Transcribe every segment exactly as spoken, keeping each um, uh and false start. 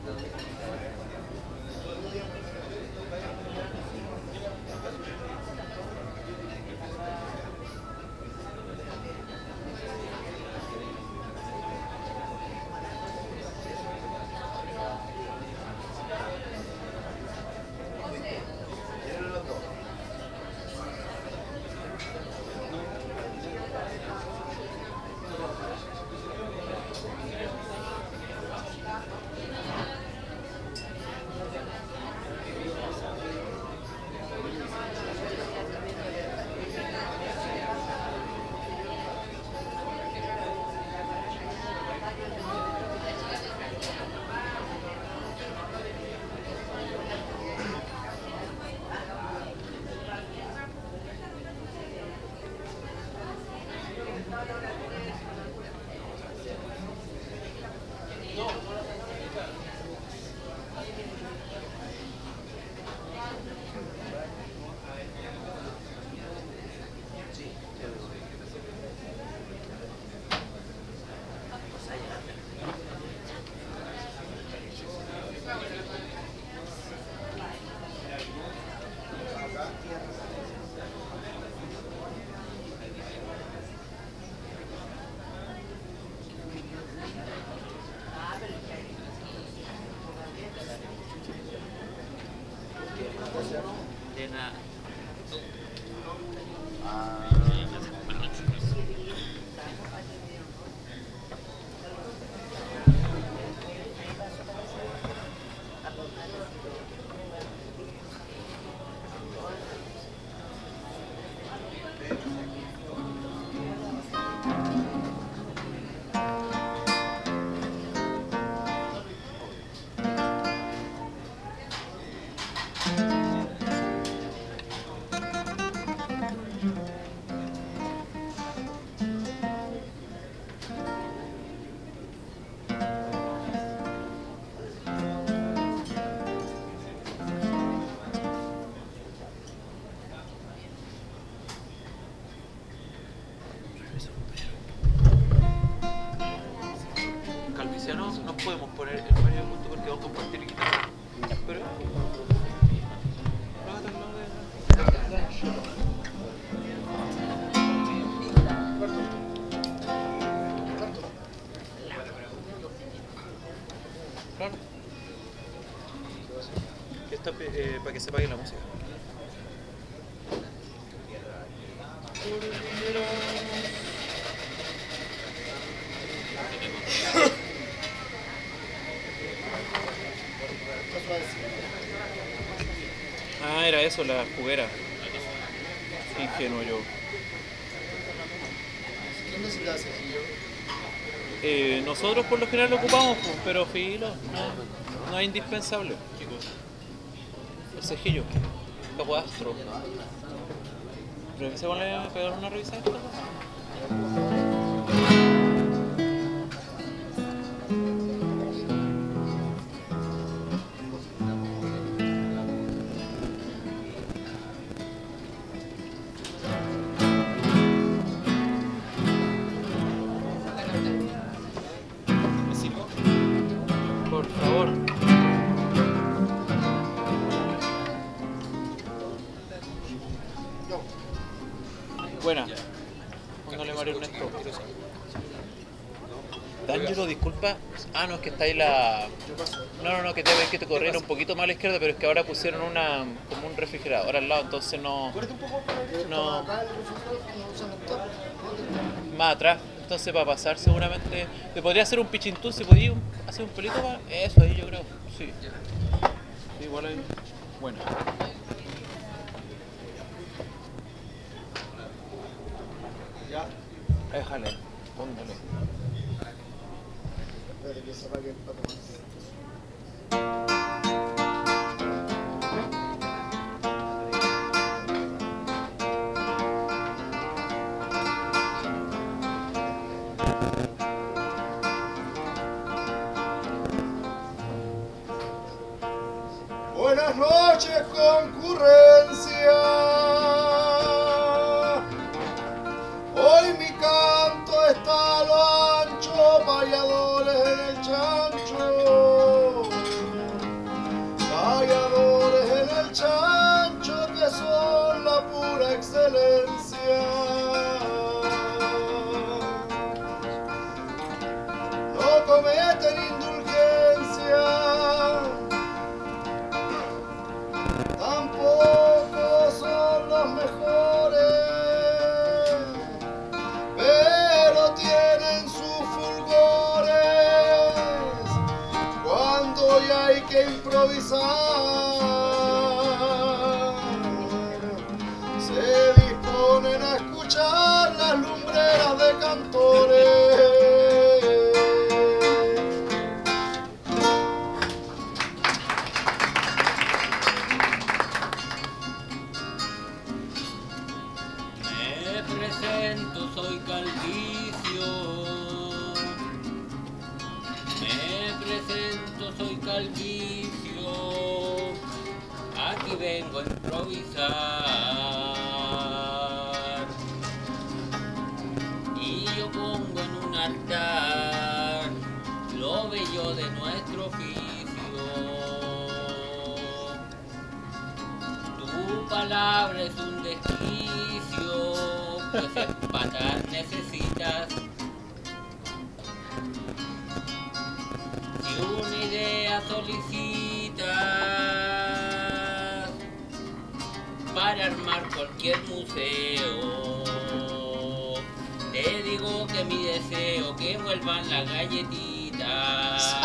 Eh, para que se pague la música. Ah, era eso, la juguera. Ingenuo yo. ¿Quién necesita cejillo? Eh, nosotros por lo general lo ocupamos, pero filo, no, no es indispensable. El cejillo, caguastro. ¿Pero que se van a pegar una revisada? Por favor. Buena. Póngale Mario Ernesto. D'Angelo, disculpa. Ah, no, es que está ahí la... No, no, no, que te ves que te corrieron un poquito más a la izquierda, pero es que ahora pusieron una como un refrigerador al lado, entonces no... No... Más atrás. Entonces para pasar seguramente... ¿Me podría hacer un pichintún si podía hacer un pelito más? Eso ahí yo creo, sí. Sí, igual ahí... Bueno. Ya. Déjale, póngale. Espérate que se apague el pato más. Buenas noches, concurrencia. Hoy mi canto está a lo ancho, payadores en el chancho. cantando y hay que improvisar. Se disponen a escuchar las lumbreras de cantores. Me presento, soy Calvicio. Me presento, soy Calvicio. Aquí vengo a improvisar. Y yo pongo en un altar lo bello de nuestro oficio. Tu palabra es un desquicio, pues empatar necesitas. Si una idea solicitas para armar cualquier museo, te digo que mi deseo que vuelvan las galletitas.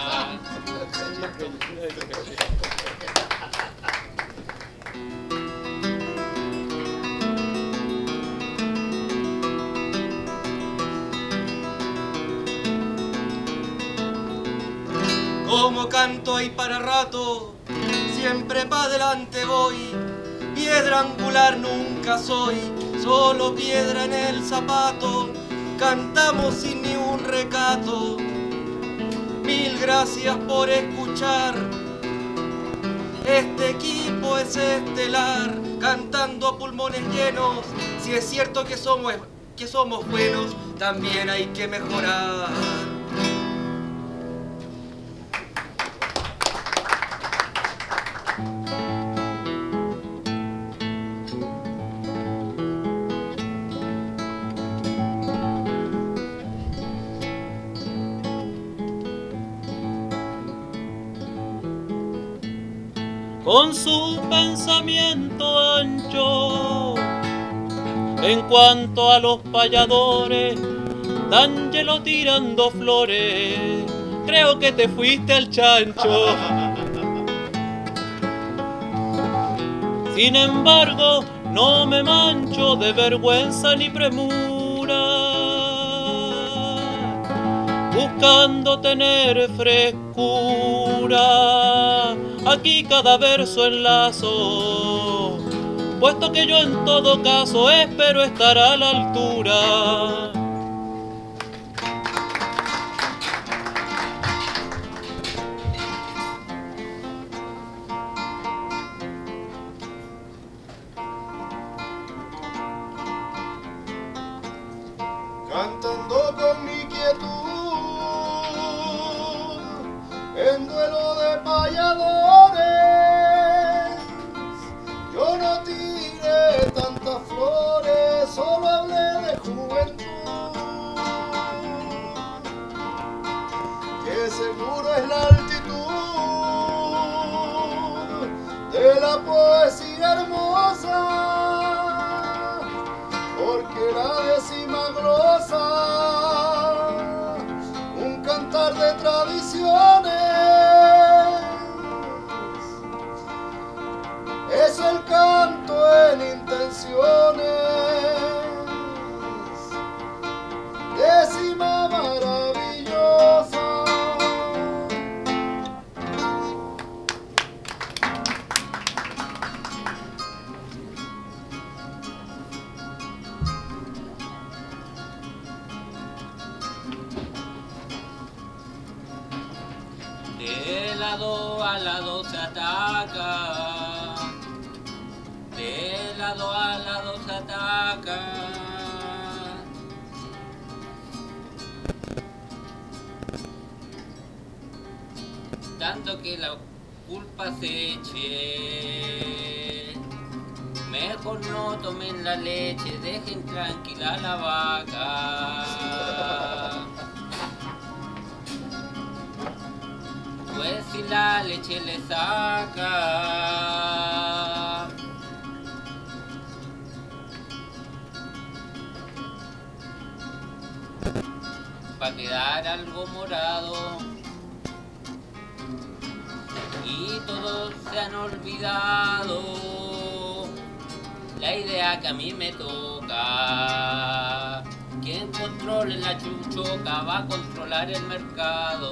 Como canto hay para rato, siempre pa' adelante voy. Piedra angular nunca soy, solo piedra en el zapato. Cantamos sin ni un recato. Mil gracias por escuchar. Este equipo es estelar, cantando a pulmones llenos. Si es cierto que somos, que somos buenos, también hay que mejorar. Con su pensamiento ancho, en cuanto a los payadores, D'Angelo tirando flores, creo que te fuiste al chancho. Sin embargo, no me mancho de vergüenza ni premura, buscando tener frescura. Aquí cada verso enlazo, puesto que yo en todo caso espero estar a la altura. Cantando con mi quietud, en duelo de payadores, yo no tiré tantas flores, solo hablé de juventud, que seguro es la altitud de la poesía hermosa, porque la décima glosa, un cantar de tradiciones, es el canto en intenciones, décima maravillosa. De lado a lado se ataca, de lado a lado se ataca. Tanto que la culpa se eche, mejor no tomen la leche, dejen tranquila la vaca. Pues si la leche le saca, va a quedar algo morado. se han olvidado la idea que a mí me toca. Quien controle la chuchoca va a controlar el mercado.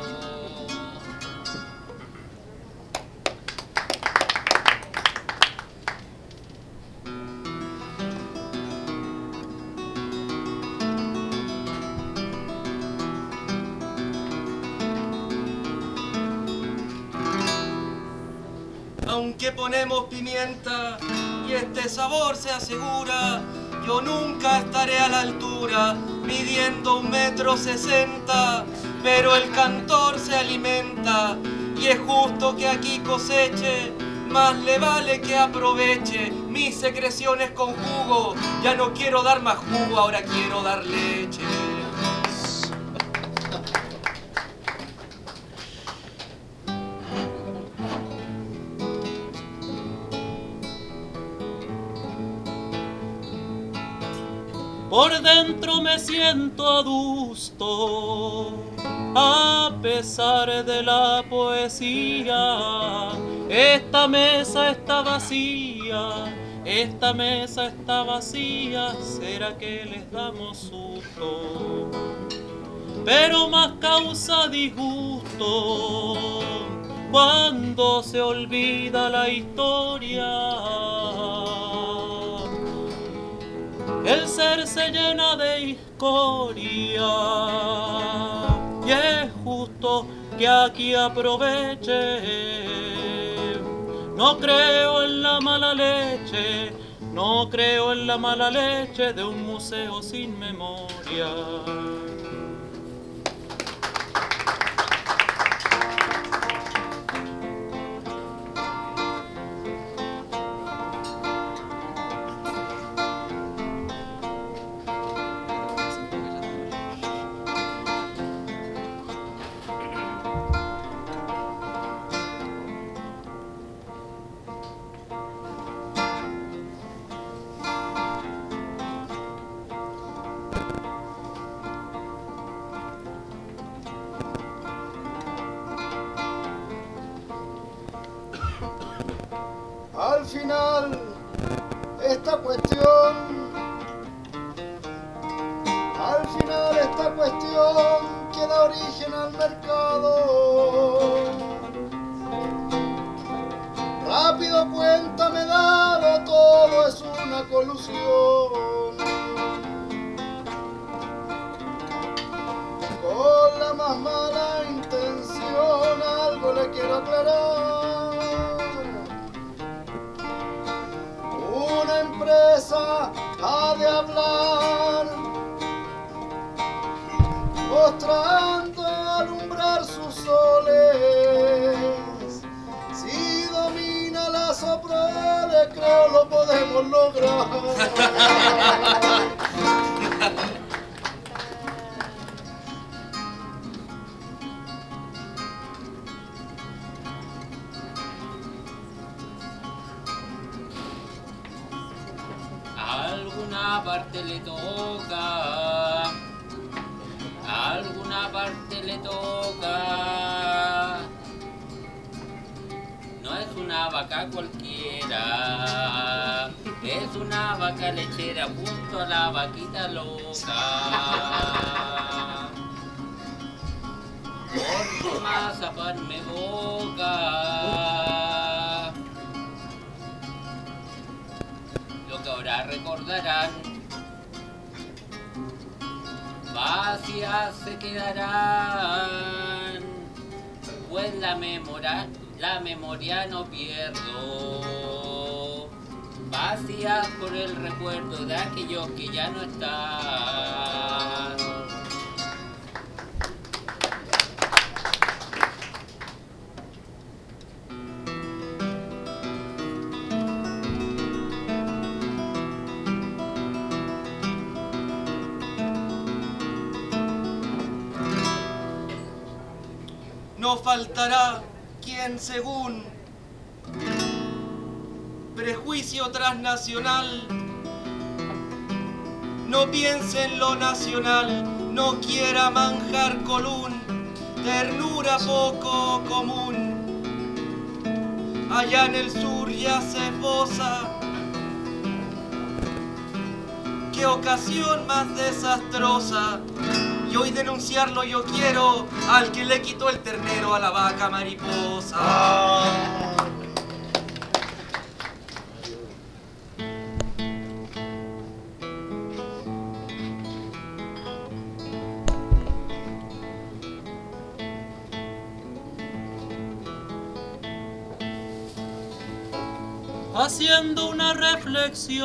Aunque ponemos pimienta y este sabor se asegura, yo nunca estaré a la altura, midiendo un metro sesenta, pero el cantor se alimenta y es justo que aquí coseche, más le vale que aproveche mis secreciones con jugo. Ya no quiero dar más jugo, ahora quiero dar leche. Por dentro me siento adusto, a pesar de la poesía. Esta mesa está vacía, esta mesa está vacía. ¿Será que les damos susto? Pero más causa disgusto cuando se olvida la historia. El ser se llena de escoria y es justo que aquí aproveche. No creo en la mala leche, no creo en la mala leche de un museo sin memoria. Al final, esta cuestión, al final esta cuestión que da origen al mercado. Rápido cuenta me he dado, todo es una colusión. Con la más mala intención algo le quiero aclarar. Una empresa ha de hablar, mostrando alumbrar sus soles. Si domina la soprole, creo lo podemos lograr. Alguna parte le toca, alguna parte le toca. No es una vaca cualquiera, es una vaca lechera junto a la vaquita loca. Por su mazapán me boca. Lo que ahora recordarán, vacías se quedarán, pues la memoria, la memoria no pierdo, vacías por el recuerdo de aquellos que ya no están. No faltará quien según prejuicio transnacional no piense en lo nacional, no quiera manjar colún, ternura poco común. allá en el sur ya se esboza. Qué ocasión más desastrosa, y hoy denunciarlo yo quiero al que le quitó el ternero a la vaca mariposa. Ah. Haciendo una reflexión,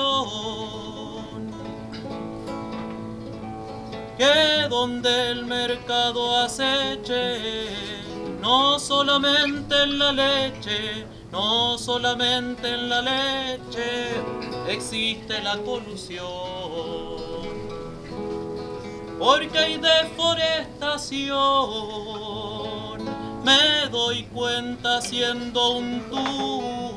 que donde el mercado aceche, no solamente en la leche, no solamente en la leche, existe la colusión, porque hay deforestación, me doy cuenta siendo un tour.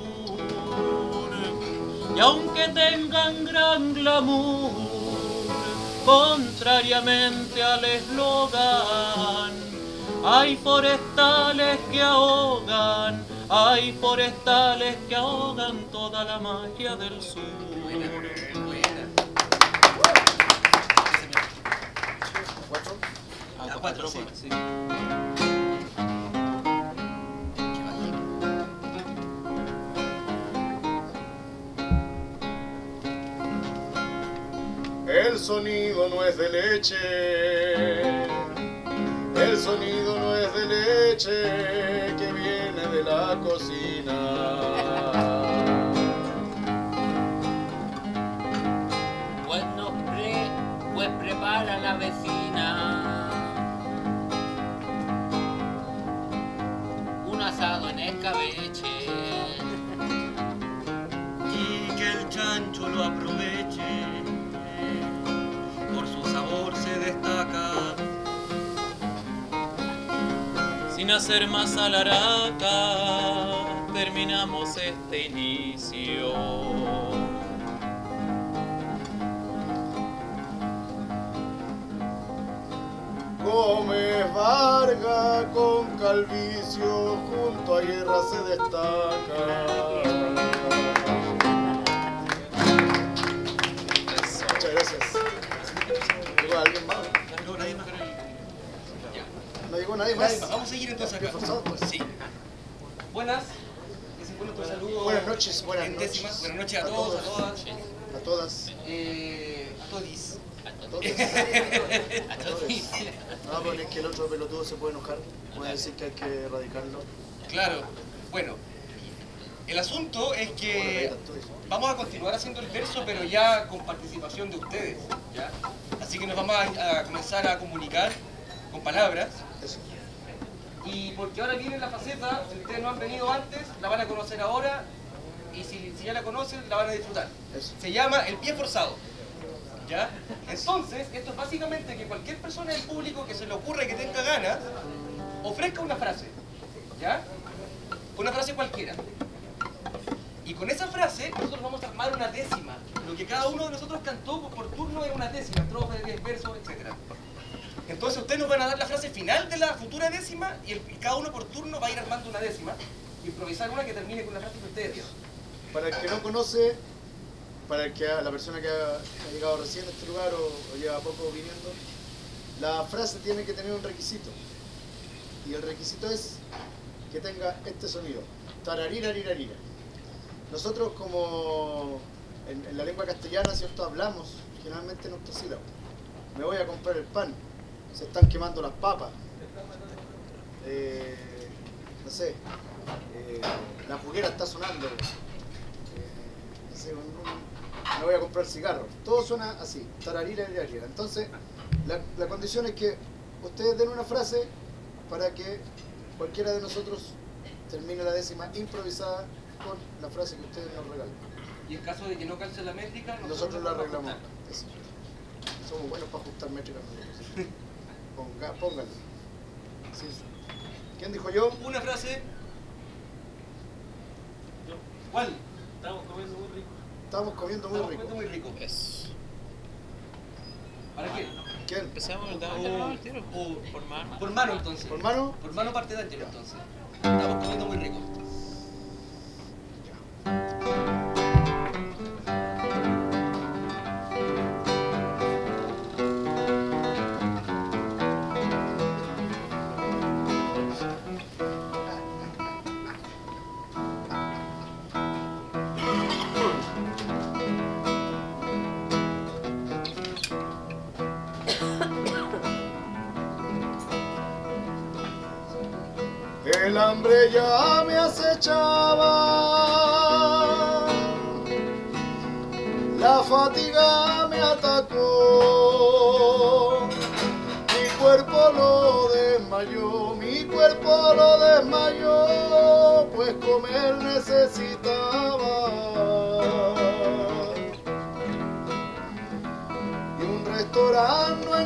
Y aunque tengan gran glamour, contrariamente al eslogan, hay forestales que ahogan, hay forestales que ahogan toda la magia del sur. Buena, buena. ¿Cuatro? Ah, A cuatro, sí. sí. El sonido no es de leche, el sonido no es de leche que viene de la cocina. Pues nos pre, pues prepara la vecina un asado en escabeche Y que el chancho lo aproveche, por su sabor se destaca. Sin hacer más alaraca, terminamos este inicio. Gómez Vargas con calvicio junto a Guerra se destaca. Muchas gracias. ¿Llegó alguien más? No, nadie más. ¿No llegó nadie Nadie más? más. Vamos a seguir entonces acá. Forzado, pues. Sí. Buenas. Ese fue nuestro saludo. Buenas noches, buenas en noches. décima. Buenas noches a A todos, a todos. todas. A todas. Eh, a todis. A todos. a todos. No, porque es que el otro pelotudo se puede enojar. Puede decir que hay que erradicarlo. Claro. Bueno, el asunto es que vamos a continuar haciendo el verso, pero ya con participación de ustedes, ¿ya? Así que nos vamos a, a comenzar a comunicar con palabras. Eso. Y porque ahora viene la faceta, si ustedes no han venido antes, la van a conocer ahora, y si, si ya la conocen, la van a disfrutar. Eso. Se llama el pie forzado, ¿ya? Entonces, esto es básicamente que cualquier persona del público que se le ocurra y que tenga ganas, ofrezca una frase, ¿ya? Una frase cualquiera. Y con esa frase, nosotros vamos a armar una décima. Lo que cada uno de nosotros cantó por turno es una décima, estrofa, verso, etcétera. Entonces ustedes nos van a dar la frase final de la futura décima y, el, y cada uno por turno va a ir armando una décima y improvisar una que termine con la frase que ustedes dieron. Para el que no conoce, para el que ha- la persona que ha, ha llegado recién a este lugar o, o lleva poco viniendo, la frase tiene que tener un requisito. Y el requisito es que tenga este sonido. Tararirarirarira. Nosotros como en, en la lengua castellana, ¿cierto? Hablamos generalmente nuestras sílabas. Me voy a comprar el pan. Se están quemando las papas. Eh, no sé. Eh, la juguera está sonando. Eh, no sé, un- un- me voy a comprar cigarros. Todo suena así. Tararirarirarira. Entonces, la, la condición es que ustedes den una frase para que cualquiera de nosotros termine la décima improvisada con la frase que ustedes nos regalen. Y en caso de que no calce la métrica, Nosotros la vamos a arreglamos. ajustar. Eso. Somos buenos para ajustar métricas nosotros. Ponga, pónganlo. Sí. ¿Quién dijo yo? Una frase. ¿Cuál? Estamos comiendo muy rico. Estamos comiendo muy Estamos rico. comiendo muy rico. Es. ¿Para qué? ¿Quién? Empezamos, Uh, damos llamado al tiro. uh, Por mano. Por mano entonces. ¿Por mano? Por mano parte de Ángelo entonces. Estamos comiendo muy rico. hambre ya me acechaba, la fatiga me atacó, mi cuerpo lo desmayó, mi cuerpo lo desmayó, pues comer necesitaba. Y un restaurante no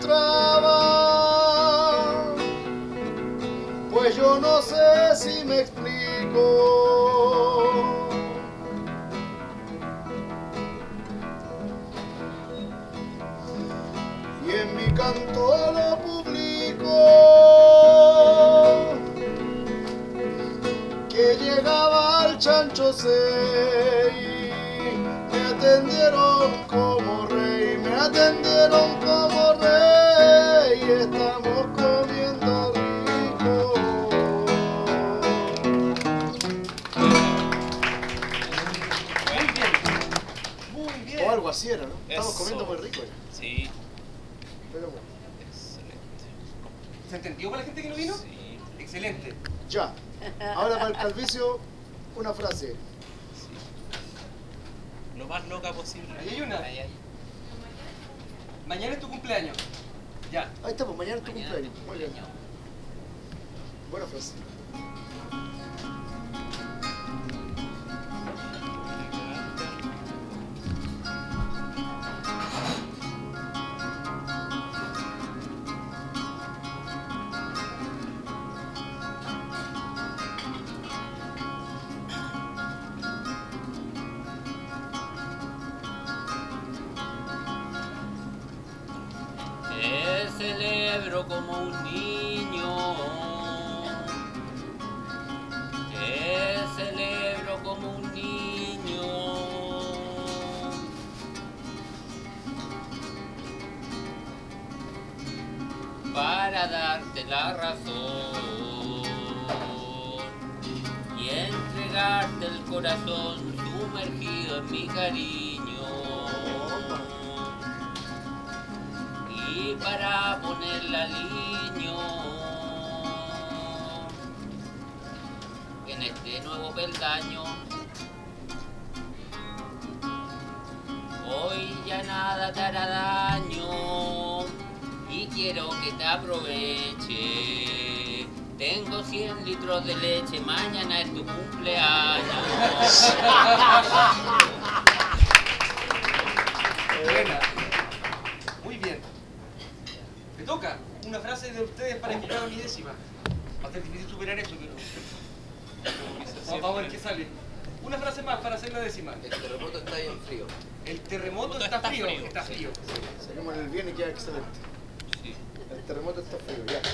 encontraba, pues yo no sé si me explico. Y en mi canto lo publico, que llegaba al Chancho Sei, me atendieron como rey, me atendieron como rey, y estamos comiendo rico. Muy bien. Muy bien. O algo así era, ¿no? Estamos Eso. comiendo muy rico ya. Sí, Pero bueno, excelente. ¿Se entendió para la gente que no vino? Sí, Excelente. ya. Ahora para el calvicio, una frase. sí. Lo más loca posible. Ahí hay una. Ay, ay. Mañana es tu cumpleaños. Ya. Ahí está, pues mañana es tu Mañana cumpleaños. tu Muy bien. cumpleaños. Buena frase. Te celebro como un niño, te celebro como un niño, para darte la razón y entregarte el corazón sumergido en mi cariño. Y para ponerle aliño en este nuevo peldaño, hoy ya nada te hará daño y quiero que te aproveche. Tengo cien litros de leche, mañana es tu cumpleaños. Buena. Muy bien. Me toca una frase de ustedes para que yo haga mi décima. Va a ser difícil superar eso, pero vamos, vamos a ver qué sale. Una frase más para hacer la décima. El terremoto está bien frío. El terremoto está está frío. frío, Está sí. frío. Saquemos el bien y queda excelente. Sí. El terremoto está frío, ya.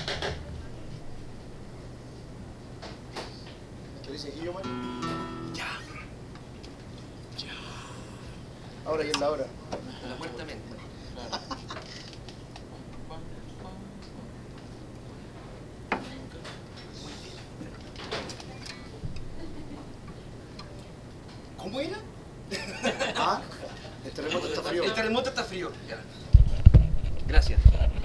¿Qué dice Guillo, man? Ya. Ahora y en la hora. La puerta mente. ¿Cómo era? Ah, el terremoto está frío. El terremoto está frío. Ya. Gracias.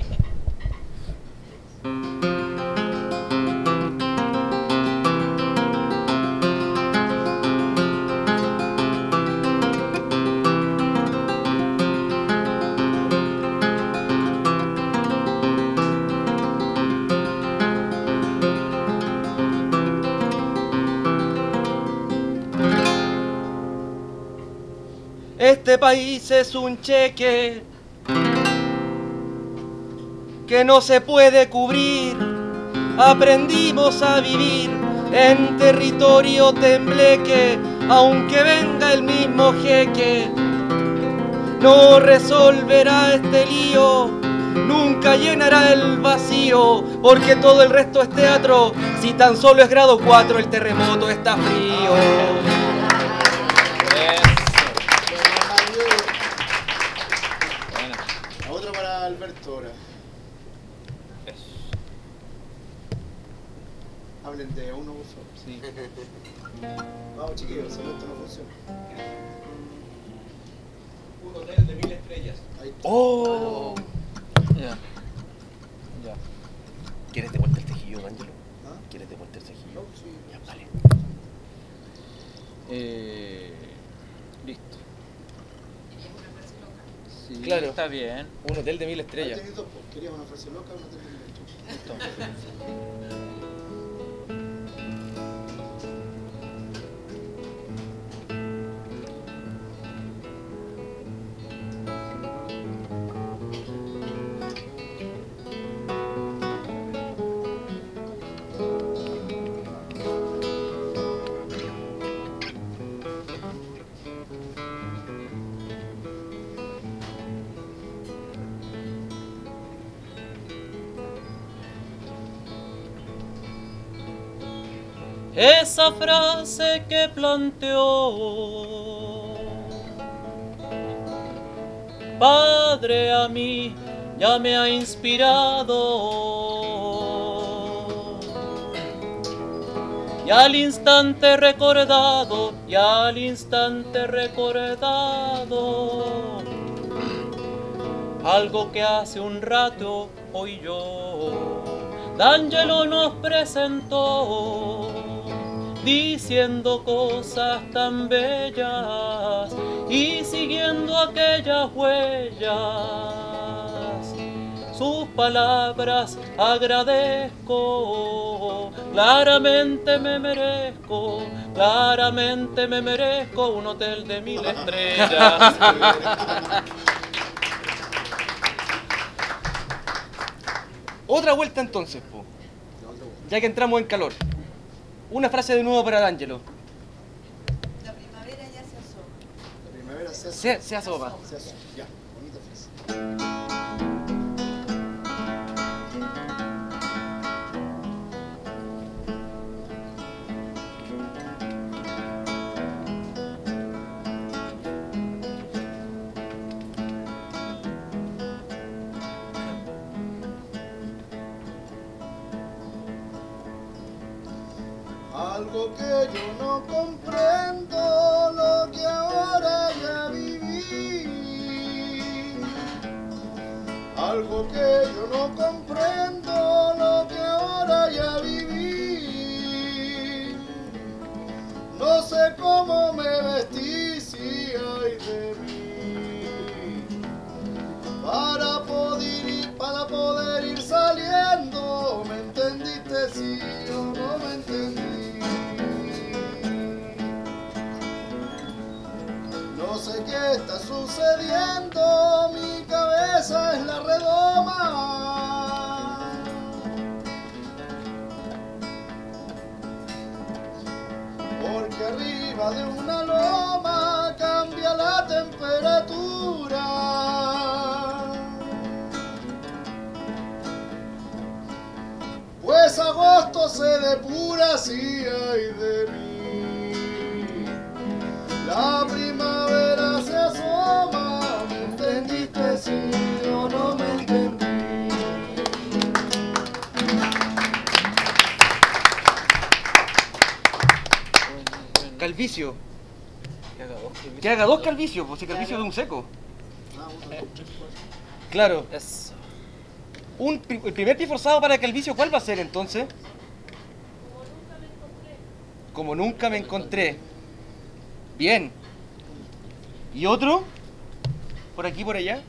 Este país es un cheque que no se puede cubrir. Aprendimos a vivir en territorio tembleque, aunque venga el mismo jeque. No resolverá este lío, nunca llenará el vacío, porque todo el resto es teatro. Si tan solo es grado cuatro, el terremoto está frío. Buena. A otro para Alberto ahora. Eso. Hablen de uno, por favor. Sí. Vamos, chiquillos, si no, esto no funciona. Un hotel de mil estrellas. Ahí está. Oh. Ya. Ya. ¿Quieres de vuelta el tejillo, Ángelo? ¿Ah? ¿Quieres deporte el cejillo? No, sí. Ya, vale. Eh, listo. Sí, Claro. está bien. Un hotel de mil Ahí estrellas. tenéis dos, pues. Querías una frase loca, una frase loca. Esa frase que planteó Padre a mí ya me ha inspirado, y al instante recordado, y al instante recordado, algo que hace un rato hoy yo D'Angelo nos presentó, diciendo cosas tan bellas y siguiendo aquellas huellas. Sus palabras agradezco, claramente me merezco, claramente me merezco un hotel de mil estrellas. Otra vuelta entonces, po. Ya que entramos en calor. Una frase de nuevo para D'Angelo. La primavera ya se asoma. La primavera se asoma. Se, se asoma. Se asoma. Ya, bonita frase. Algo que yo no comprendo, lo que ahora ya viví. Algo que yo no comprendo, lo que ahora ya viví. No sé cómo me vestí, si hay de mí. Para poder ir, para poder ir saliendo, ¿me entendiste? Si yo no me entendí. No sé qué está sucediendo, mi cabeza es la redoma. Porque arriba de una loma cambia la temperatura. Pues agosto se depura, si hay de mí. La primavera se asoma, ¿me entendiste? Si yo no me entendí. Calvicio. Que haga dos, Que haga dos calvicios, pues si calvicio de un seco. Ah, bueno. Claro. Eso. Un, pri- el primer pie forzado para calvicio, ¿cuál va a ser entonces? Como nunca me encontré. Bien. ¿Y otro? ¿Por aquí, por allá?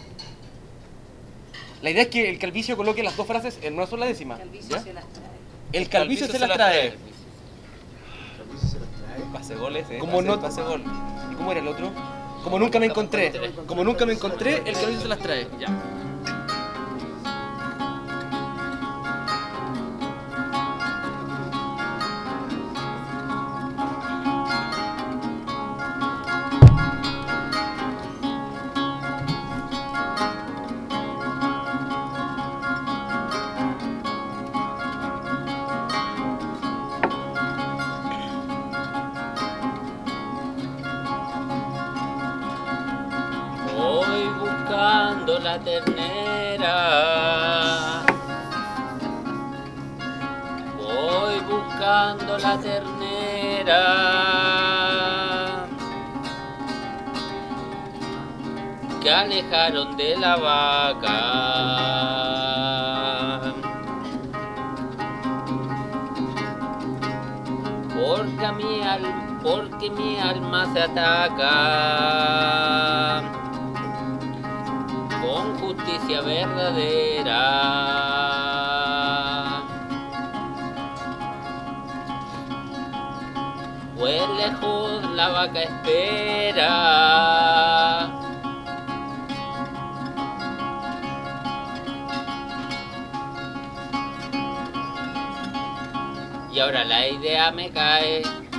La idea es que el calvicio coloque las dos frases en una sola décima. Calvicio ¿ya? se las trae. El calvicio se las trae. Calvicio se las trae. Pase goles, eh. Como pase, no- pase gol. ¿Y cómo era el otro? Como nunca me encontré. Como nunca me encontré, el calvicio se las trae. Ya. Voy buscando la ternera. Voy buscando la ternera que alejaron de la vaca. Porque a mi alma, porque mi alma se ataca con justicia verdadera. Pues lejos la vaca espera. Y ahora la idea me cae.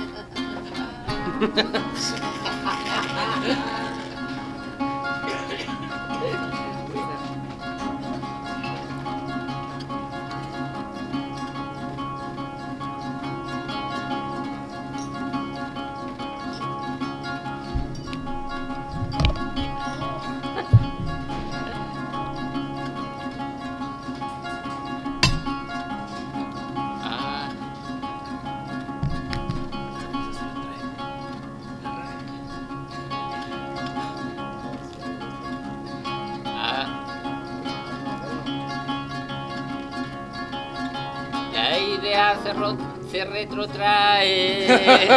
La idea se, ro se retrotrae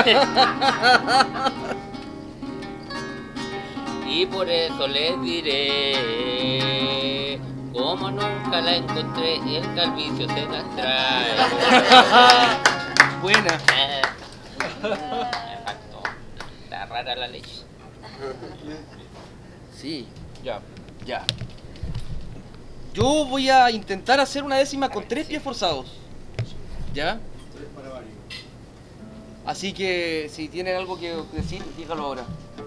y por eso les diré, como nunca la encontré, el calvicio se las trae. Buena. Eh, me faltó. Está rara la leche. Sí, Ya. ya. Yo voy a intentar hacer una décima con tres pies forzados. ¿Ya? Así que si tienen algo que decir, dígalo ahora.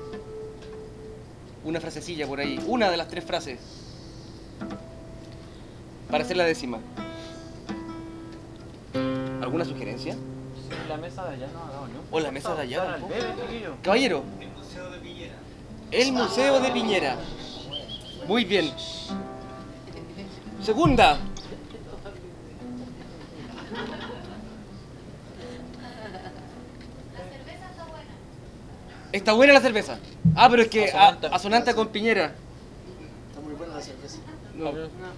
Una frasecilla por ahí. Una de las tres frases. Para hacer la décima. ¿Alguna sugerencia? La mesa de allá no ha dado, ¿no? O la mesa de allá. Para el bebé, chiquillo. Caballero. El Museo de Piñera. Muy bien. Segunda. Está buena la cerveza. Ah, pero es que Asonante. a- asonante con Piñera. Está muy buena la cerveza. No.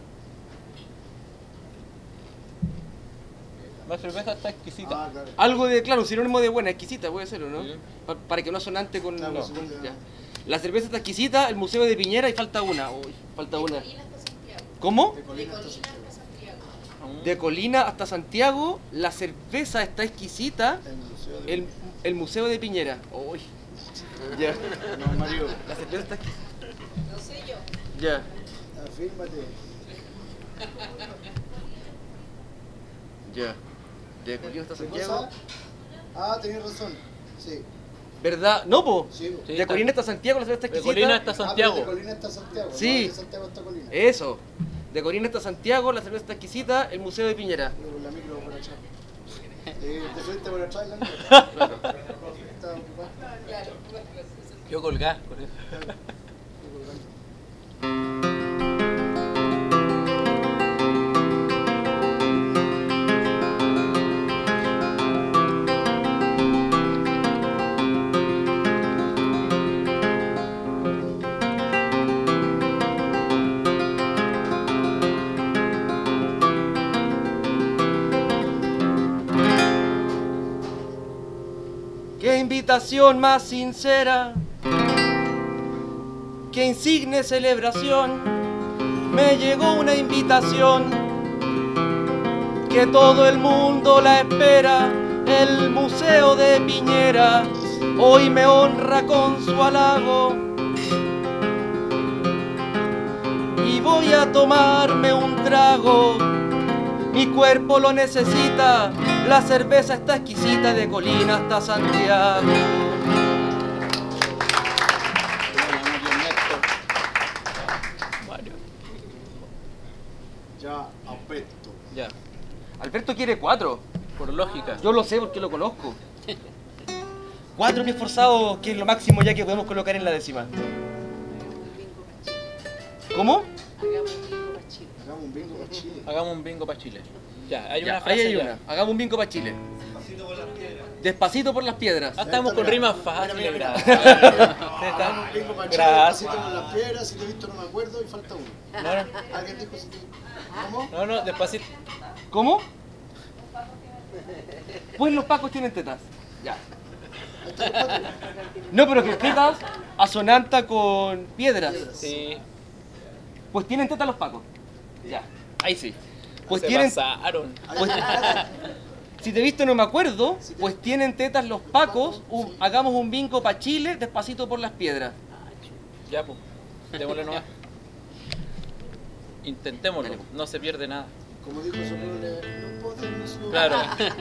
La cerveza está exquisita. Ah, claro. Algo de, claro, un sinónimo de buena, exquisita puede ser, ¿o no? Sí. Pa- para que no asonante con... Claro, no. supongo que Ya. no. La cerveza está exquisita, el Museo de Piñera y falta una. Uy, falta una. ¿Cómo? De Colina hasta Santiago. De Colina hasta Santiago, la cerveza está exquisita, El museo de el, el Museo de Piñera. Uy. Ya. No, Mario, La cerveza está exquisita. No sé yo. Ya. afírmate. Ya. De Colina hasta ¿Qué Santiago. cosa? Ah, tenías razón. Sí. ¿Verdad? No, po. Sí, po. Sí. De Colina hasta Santiago, la cerveza está De exquisita. Colina hasta Ah, pero Santiago. de Colina hasta Santiago. Sí. No, de Santiago hasta Colina. Eso. De Colina hasta Santiago, la cerveza está exquisita, el Museo de Piñera. Pero con la micro por atrás. Eh, ¿Te subiste por atrás la micro? Claro. Estaba ocupado. Claro. Yo colgar con eso. Qué invitación más sincera, qué insigne celebración. Me llegó una invitación que todo el mundo la espera. El Museo de Piñera hoy me honra con su halago y voy a tomarme un trago. Mi cuerpo lo necesita, la cerveza está exquisita de Colina hasta Santiago. Mario. Ya, apesto. Ya. Alberto quiere cuatro. Por lógica. Yo lo sé porque lo conozco. Cuatro pies forzados, que es lo máximo ya que podemos colocar en la décima. ¿Cómo? Hagamos un bingo para Chile. Hagamos un bingo para Chile. Ya, hay Ya, una frase ahí hay ya. una. Hagamos un bingo para Chile. Despacito por las piedras. Ah, estamos con rimas fáciles, Mira, mira, gracias. Hagamos un bingo para Chile. Gracias. Despacito por las piedras. Si te he visto no me acuerdo y falta uno. No, no, ¿Alguien dijo si te... ¿Cómo? no, no, despacito. ¿Cómo? Pues los pacos tienen tetas. Ya. No, pero que tetas asonanta con piedras. Sí. Pues tienen tetas los pacos. Ya, ahí sí. Pues Se tienen. pasaron. Pues, si te he visto no me acuerdo, pues tienen tetas los pacos. Un- hagamos un bingo para Chile, despacito por las piedras. Ya, pues. Démosle nomás. Intentémoslo. No se pierde nada. Como dijo su nombre, no podemos lograr. Claro.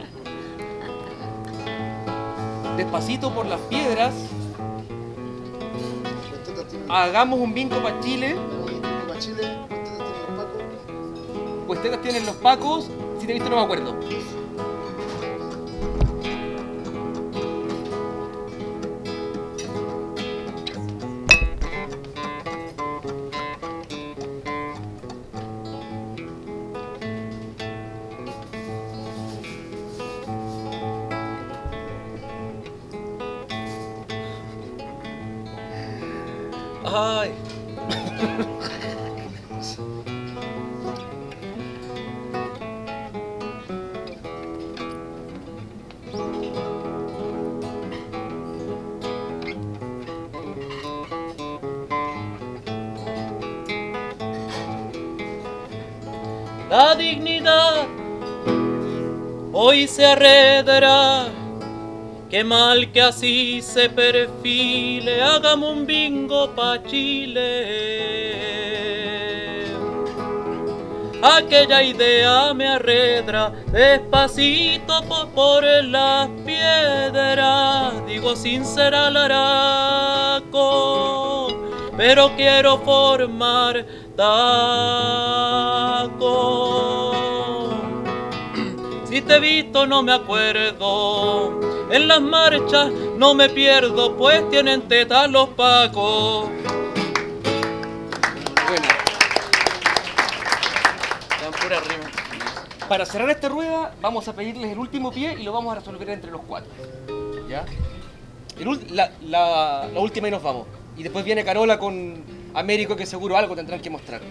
Despacito por las piedras, Las tetas tienen- hagamos un bingo para Chile, para Chile, las tetas tienen los pacos. pues tetas tienen los pacos. Si te he visto no me acuerdo. Ay. La dignidad hoy se arredrará. Qué mal que así se perfile, hagamos un bingo pa' Chile. Aquella idea me arredra, despacito po- por las piedras. Digo sin ser alaraco, pero quiero formar taco. Si te he visto no me acuerdo, en las marchas no me pierdo, pues tienen tetas los pacos. Bueno, Dan pura rima. para cerrar esta rueda, vamos a pedirles el último pie y lo vamos a resolver entre los cuatro. ¿Ya? El ul- la, la- la última y nos vamos. Y después viene Carola con Américo, que seguro algo tendrán que mostrar.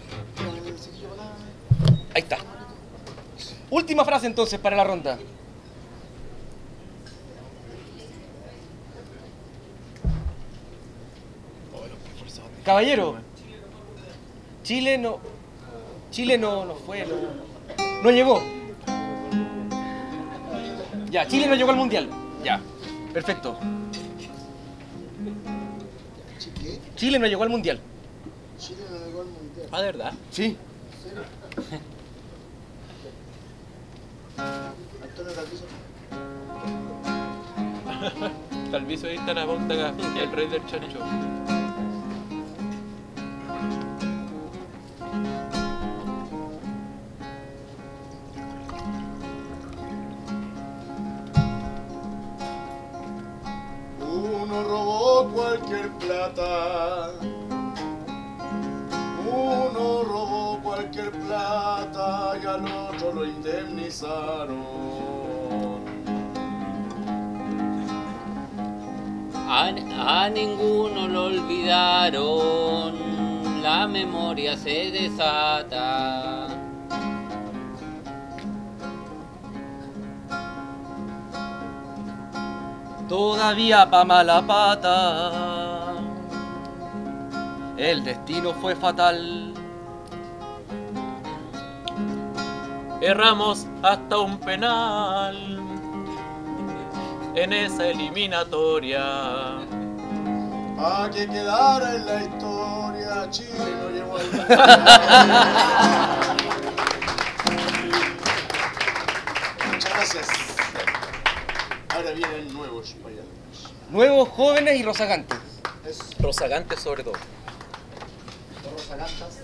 Ahí está. Última frase entonces para la ronda. Caballero, Chile no. Chile no, no fue, no. No llegó. Ya, Chile no llegó al mundial. Ya, perfecto. ¿Chiqué? Chile no llegó al mundial. Chile no llegó al mundial. Ah, ¿de verdad? Sí. Antonio Calviso. Calviso ahí está la punta acá, el rey del chancho. Uno robó cualquier plata. Uno robó cualquier plata y al otro lo indemnizaron. A, a ninguno lo olvidaron, la memoria se desata. Todavía pa' mala pata. El destino fue fatal. Erramos hasta un penal en esa eliminatoria. A que quedara en la historia, Chile no llegó al mundial. Muchas gracias. Ahora vienen nuevos bailarines. Nuevos, jóvenes y rozagantes. Es Rozagante sobre todo. los rozagantas.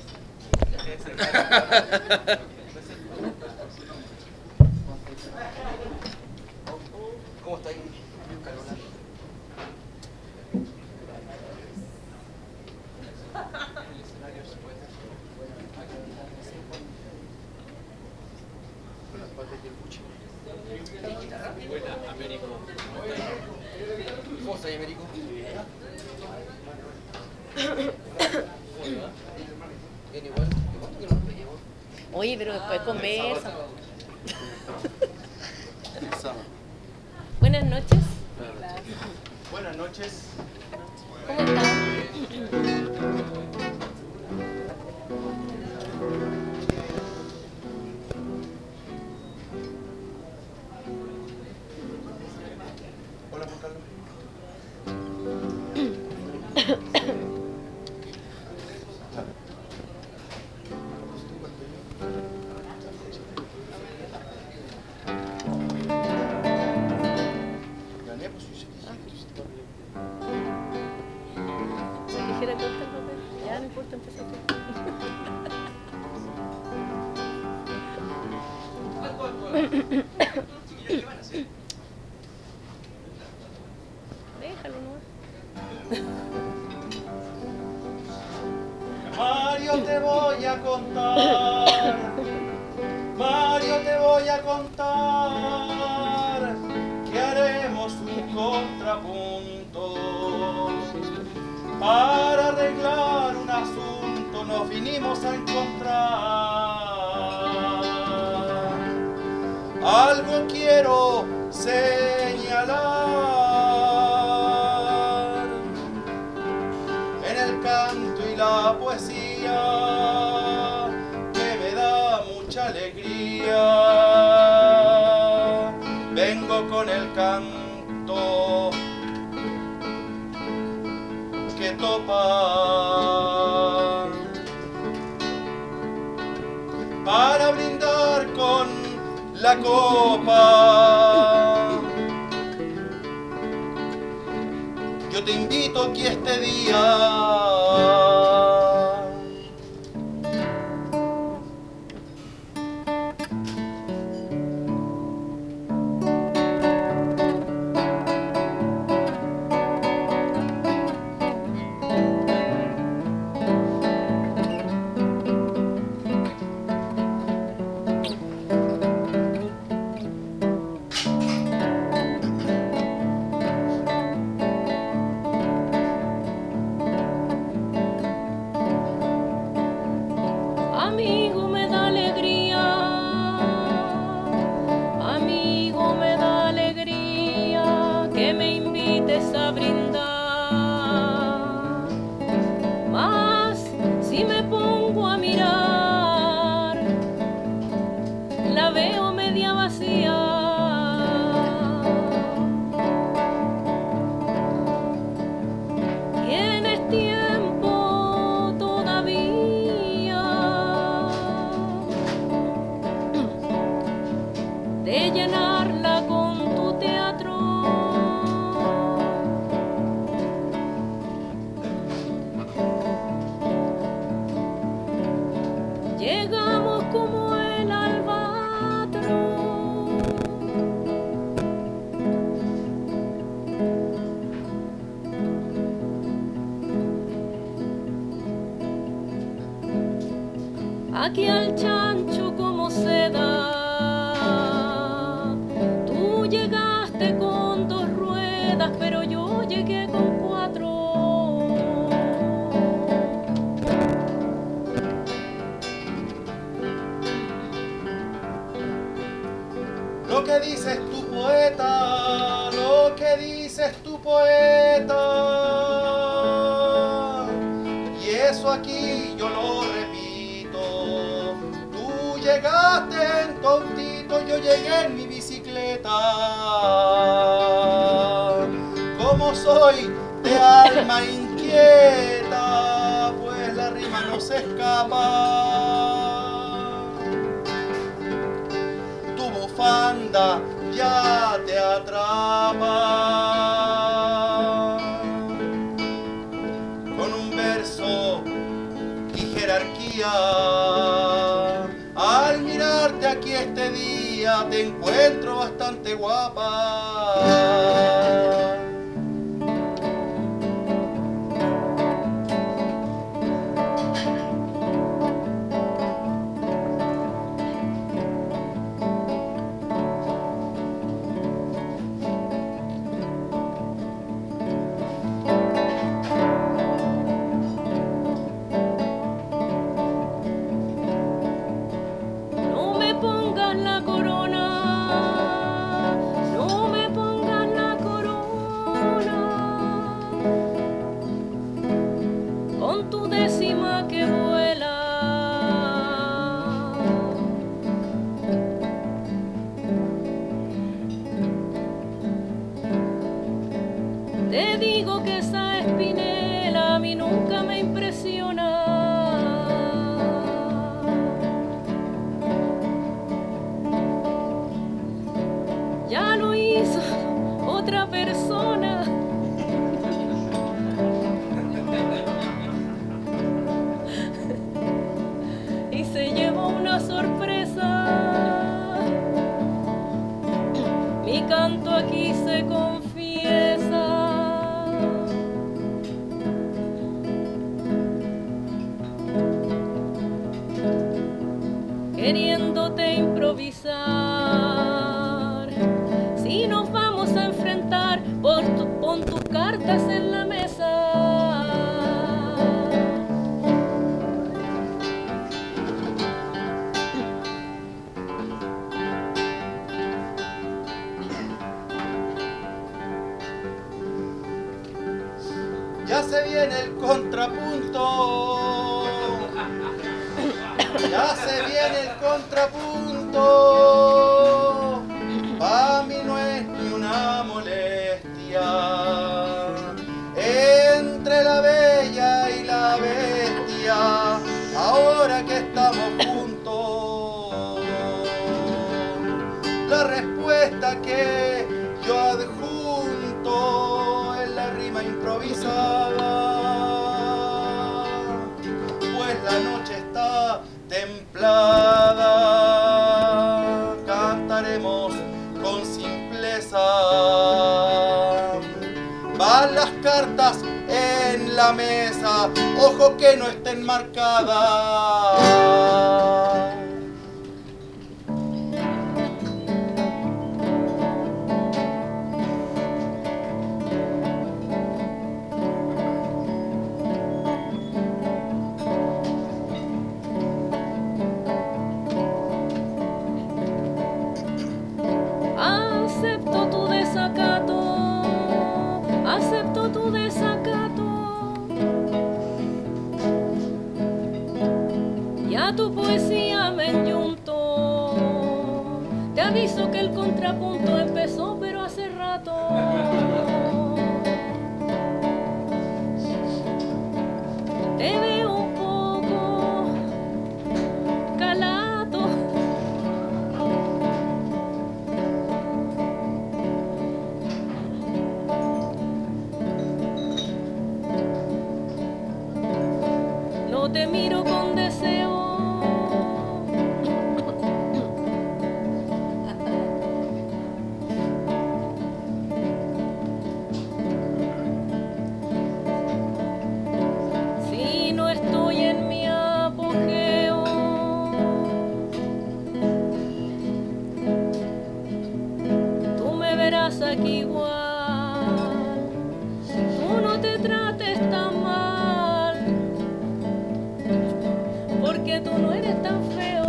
¿Cómo está ahí? Buena, Américo. ¿Cómo está ahí, Américo? Bien, igual. ¿Cuánto que no nos veíamos? Oye, pero después conversa. El sábado. Bueno, Buenas noches. Buenas noches. ¿Cómo están? Hola, Juan Carlos. Gané, pues, sí, sí, sí, sí. Se dijera corta el papel. Ya no importa, empezar tú. Déjalo nomás. Mario, te voy a contar. Mario, te voy a contar que haremos un contrapunto. Para arreglar un asunto nos vinimos a encontrar. Algo quiero señalar en el canto y la poesía que me da mucha alegría. Vengo con el canto que topa para brindar con la copa. Yo te invito aquí este día. Amigo, me da alegría, amigo, me da alegría que me invites a brindar. Mas si me pongo a mirar, la veo media vacía. Tienes tiempo todavía de llenarla con tu teatro. Llegamos como el albatros aquí al chancho como seda. Tú llegaste con dos ruedas, pero yo llegué con cuatro. Lo que dices tu poeta, lo que dices tu poeta. Y eso aquí yo lo repito. Tú llegaste en tu autito, yo llegué en mi bicicleta. Como soy de alma inquieta, pues la rima no se escapa. Tu bufanda ya te atrapa con un verso y jerarquía. Al mirarte aquí este día te encuentro bastante guapa. No me pongas la corona, no me pongas Te digo que esa espinela a mí nunca me impresiona. Ya lo hizo otra persona. Y se llevó una sorpresa. Mi canto aquí se confiesa. Queriéndote improvisar. Si nos vamos a enfrentar, por tu, pon tus cartas en la mesa. Ya se viene el contrapunto. Ya se viene el contrapunto. Pa' mí no es ni una molestia. Entre la bella y la bestia, ahora que estamos juntos, la respuesta que yo adjunto es la rima improvisada, pues la noche está templada, cantaremos con simpleza. Van las cartas en la mesa, ojo que no estén marcadas. Acepto tu desacato, acepto tu desacato. Y a tu poesía me enyunto. Te aviso que el contrapunto empezó, pero hace rato. Te veo un poco calato. No te miro con deseo. Si no estoy en mi apogeo, tú me verás aquí igual. Tú no te trates tan mal, porque tú no eres tan feo.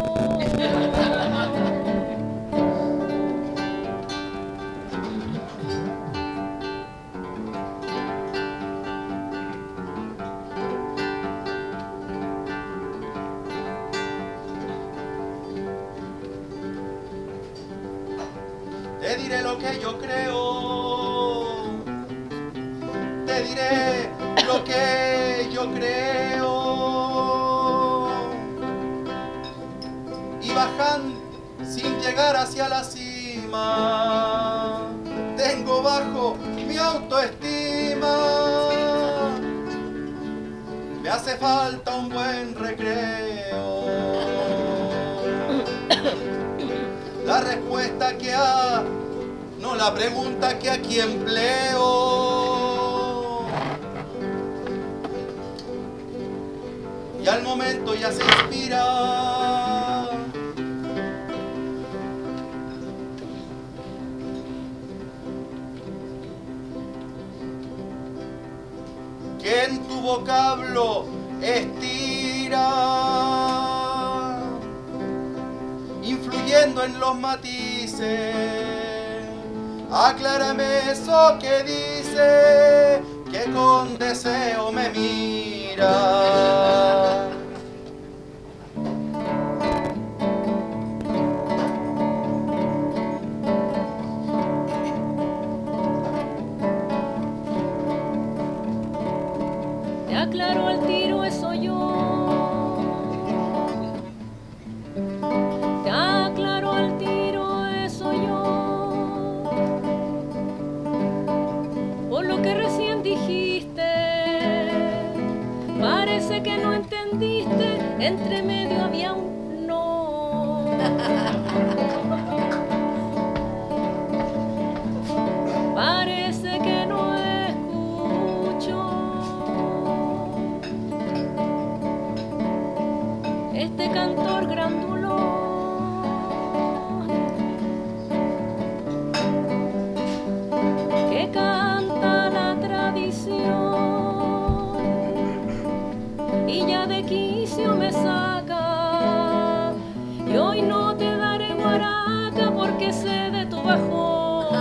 Te diré lo que yo creo, te diré lo que yo creo. Y bajando sin llegar hacia la cima, tengo bajo mi autoestima. Me hace falta un buen recreo. La respuesta que a, no la pregunta que aquí empleo. Y al momento ya se inspira. Que en tu vocablo estira, influyendo en los matices. Aclárame eso que dice, que con deseo me mira. aclaro al tiro, eso yo. Te aclaro al tiro, eso yo. Por lo que recién dijiste, parece que no entendiste, entre medio había un no. Parece que no escucho. Este cantor grandulón que canta la tradición y ya de quicio me saca, y hoy no te daré guaraca porque sé de tu bajón.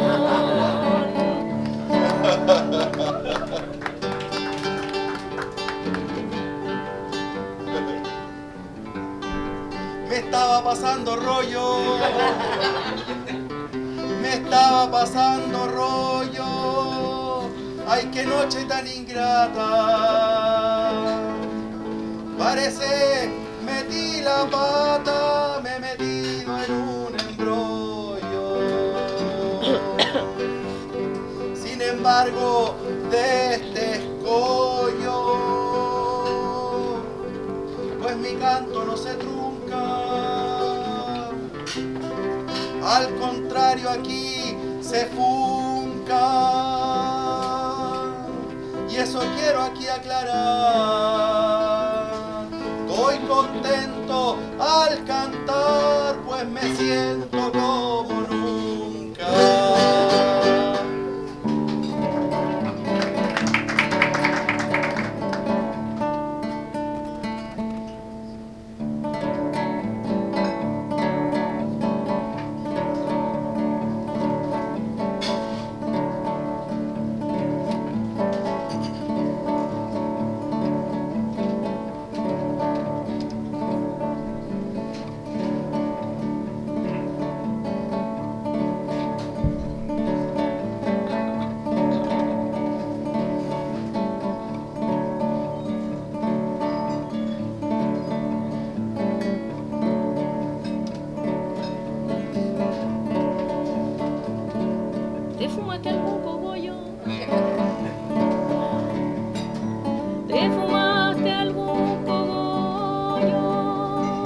Me estaba pasando rollo, me estaba pasando rollo. Ay, qué noche tan ingrata. Parece metí la pata, me he metido en un embrollo. Sin embargo, de este escollo, pues mi canto no se trunca. Al contrario, aquí se funca. Y eso quiero aquí aclarar. Estoy contento al cantar, pues me siento como nunca. ¿Te fumaste algún cogollo? ¿Te fumaste algún cogollo?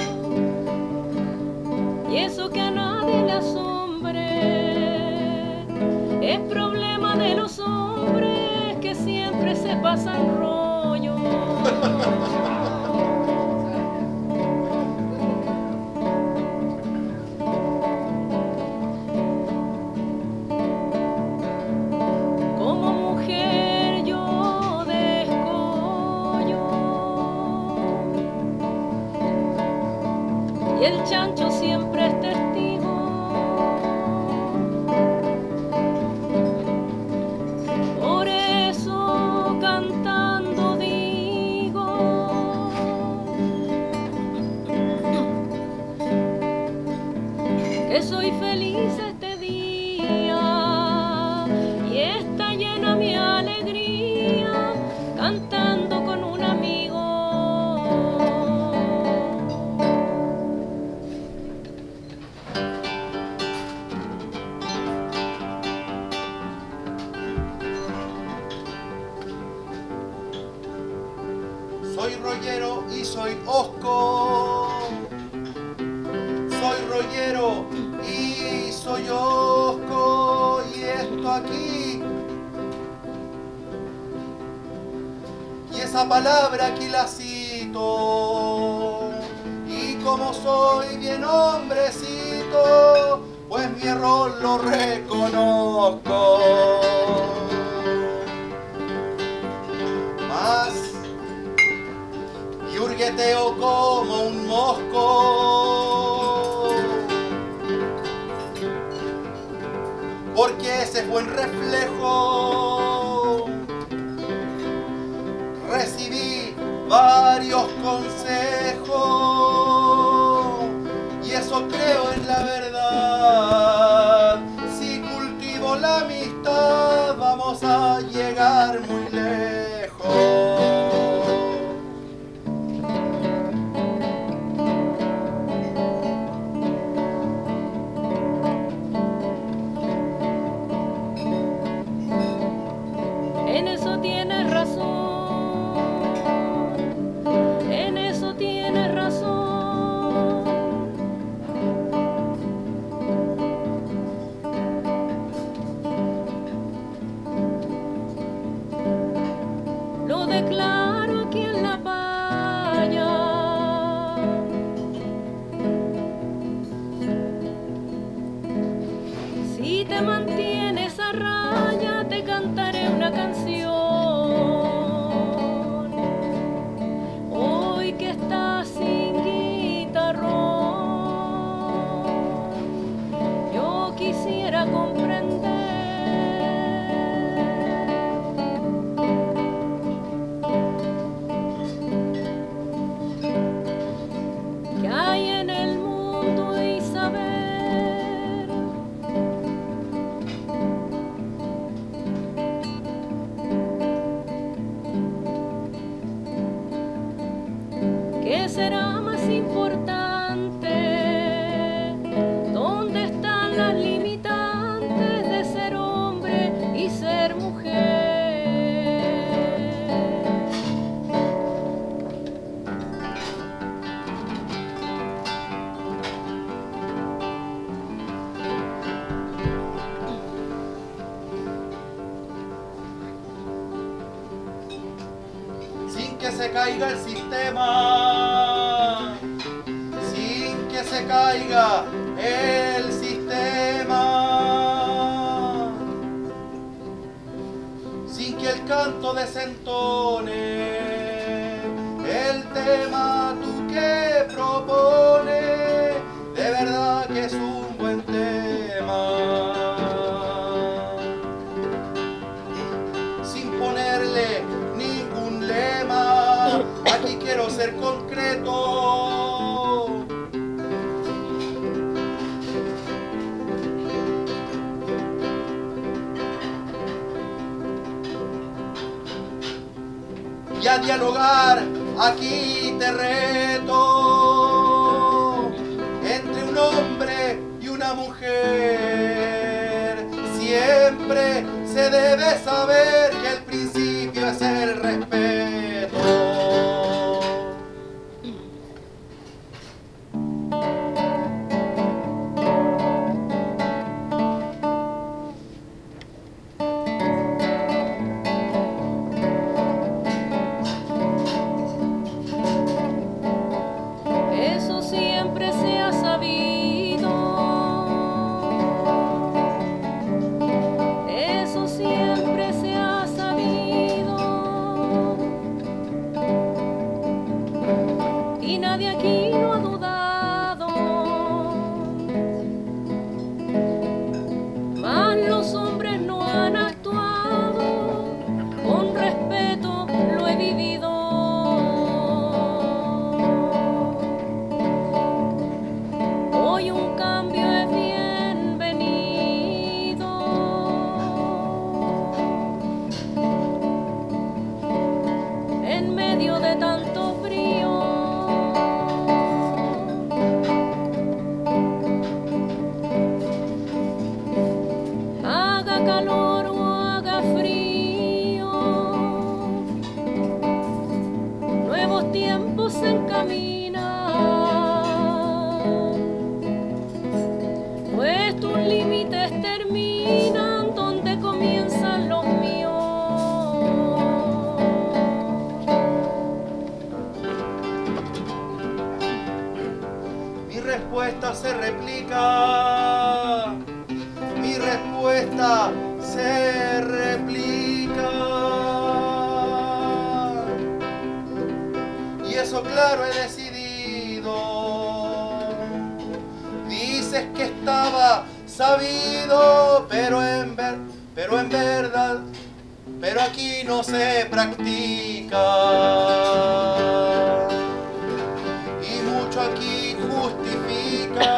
Y eso que a nadie le asombre, es problema de los hombres que siempre se pasan rollo. Como mujer yo descollo y el chancho siempre es testigo. Por eso cantando digo que soy feliz este día y está llena mi alegría cantando con un amigo. Soy rollero y soy osco. Soy rollero y soy osco. Y esto aquí. Y esa palabra aquí la cito. Y como soy bien hombrecito, pues mi error lo reconozco. Más y hurgueteo como un mosco, porque ese buen reflejo recibí varios consejos y eso creo en la verdad. Si cultivo la amistad vamos a llegar muy lejos. declaro aquí en la paya. Si te mantienes a raya, te cantaré una canción. Hoy que estás sin guitarrón, yo quisiera comprender qué hay en el mundo y saber qué será más importante, dónde están las limitantes de ser hombre y ser mujer. Sin que se caiga el sistema, sin que se caiga el sistema, sin que el canto desentone el tema tú que propones, de verdad que es un buen tema. Sin ponerle ningún lema, aquí quiero ser concreto. Y a dialogar aquí te reto entre un hombre y una mujer. Siempre se debe saber que el principio es el respeto. Eso siempre se ha sabido, eso siempre se ha sabido, y nadie aquí lo ha dudado, mas los hombres no han actuado, con respeto lo he vivido. Hoy un cambio es bienvenido. En medio de tanto frío, haga calor o haga frío, nuevos tiempos se encaminan. Pues tus límites terminan donde comienzan los míos. Mi respuesta se replica, mi respuesta se replica. Y eso claro he decidido. Dices que estaba sabido, pero en ver, pero en verdad, pero aquí no se practica. Y mucho aquí justifica.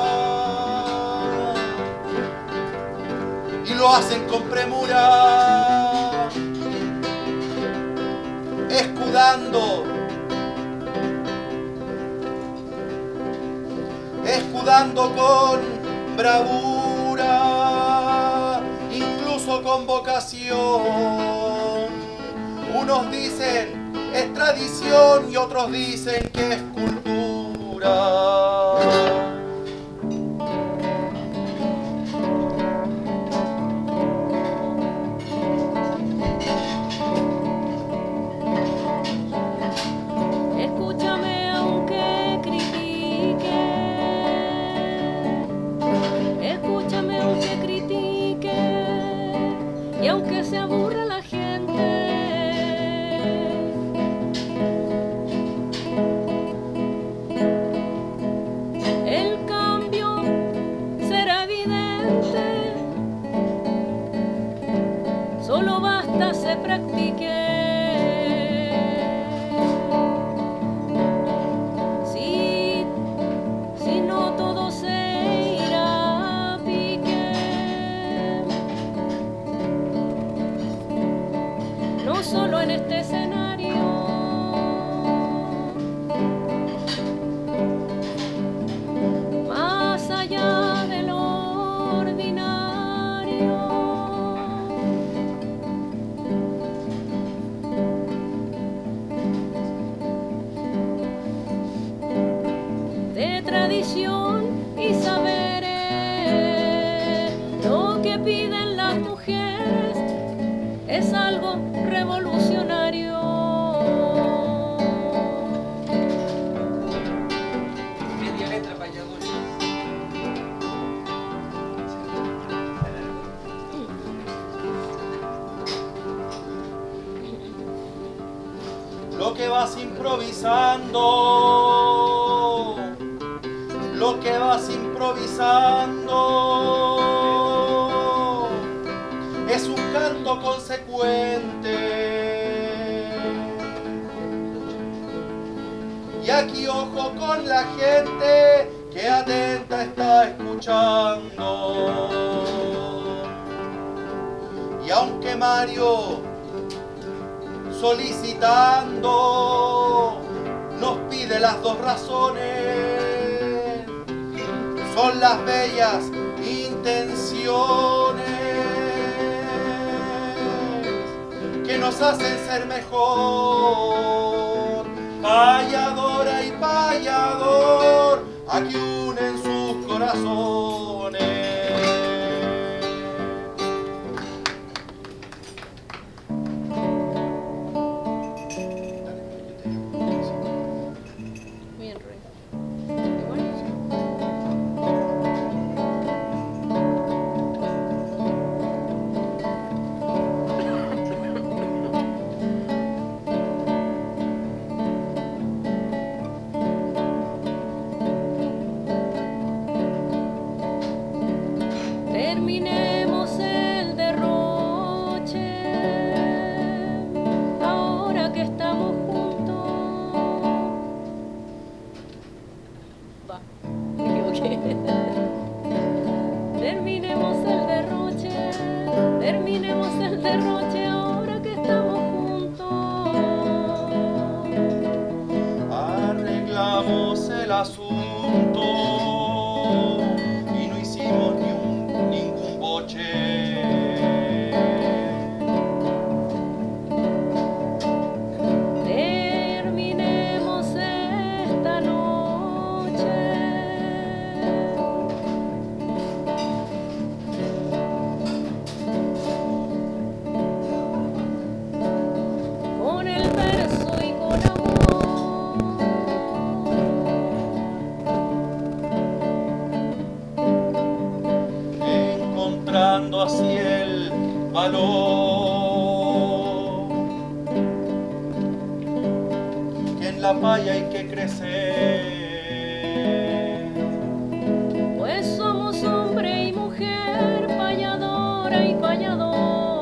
Y lo hacen con premura, escudando, escudando con bravura, incluso con vocación. Unos dicen es tradición y otros dicen que es cultura. y aunque se aburra la gente, el cambio será evidente, solo basta se practique. Solo en este escenario, más allá de lo ordinario, de tradición y saberes, lo que piden las mujeres es algo revolucionario. Media letra payadores. Lo que vas improvisando, lo que vas improvisando es un canto consecuente. Y aquí ojo con la gente que atenta está escuchando. Y aunque Mario solicitando nos pide las dos razones, son las bellas intenciones que nos hacen ser mejor. Payadora y payador, aquí unen sus corazones. Bien, Rey. Terminemos el derroche, ahora que estamos juntos. Va, me equivoqué. Terminemos el derroche, terminemos el derroche, ahora que estamos juntos. Arreglamos el asunto y no hicimos ni un ningún boche. Terminemos esta noche, con el verso y con amor. Encontrando así el valor que en la paya hay que crecer. Pues somos hombre y mujer, payadora y payador.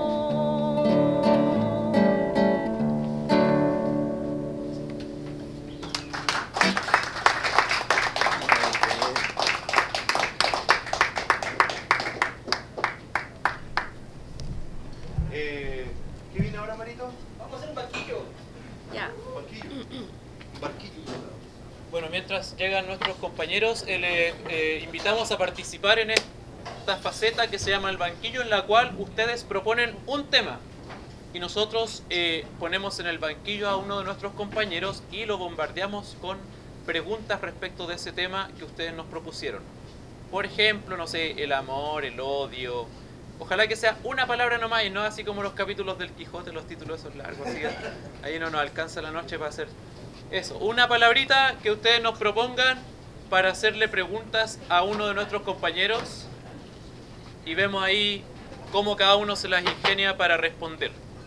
Eh, ¿Qué viene ahora, Marito? Vamos a hacer un banquillo. Ya. Barquillo. Barquillo. Bueno, mientras llegan nuestros compañeros, eh, les eh, invitamos a participar en esta faceta que se llama el banquillo, en la cual ustedes proponen un tema y nosotros eh, ponemos en el banquillo a uno de nuestros compañeros y lo bombardeamos con preguntas respecto de ese tema que ustedes nos propusieron. Por ejemplo, no sé, el amor, el odio. Ojalá que sea una palabra nomás y no así como los capítulos del Quijote, los títulos esos largos. Así que ahí no nos alcanza la noche para hacer eso. Una palabrita que ustedes nos propongan para hacerle preguntas a uno de nuestros compañeros. Y vemos ahí cómo cada uno se las ingenia para responder.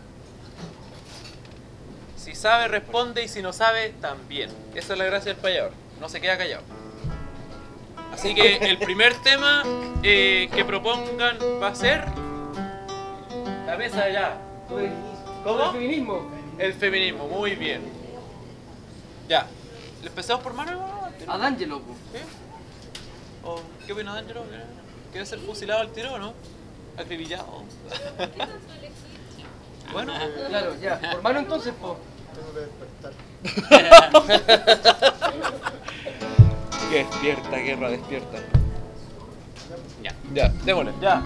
Si sabe, responde, y si no sabe, también. Esa es la gracia del payador, no se queda callado. Así que el primer tema eh, que propongan va a ser la mesa de allá. ¿Cómo? El feminismo. El feminismo, muy bien. Ya, ¿le empezamos por Manuel? A D'Angelo, po. ¿Sí? ¿O qué opina D'Angelo? ¿Quiere ser fusilado al tiro o no? Acribillado. Bueno, Claro, ya. Por mano entonces, po. Tengo que despertar. que despierta, guerra, despierta. Ya. Ya, démosle. Ya.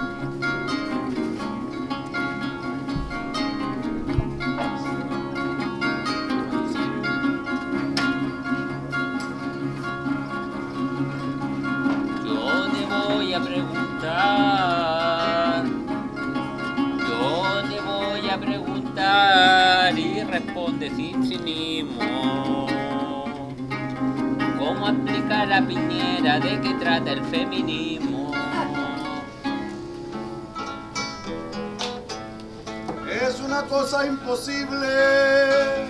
Yo te voy a preguntar, yo te voy a preguntar y responde sin cinismo. ¿Cómo aplicar a Piñera de qué trata el feminismo? Es una cosa imposible.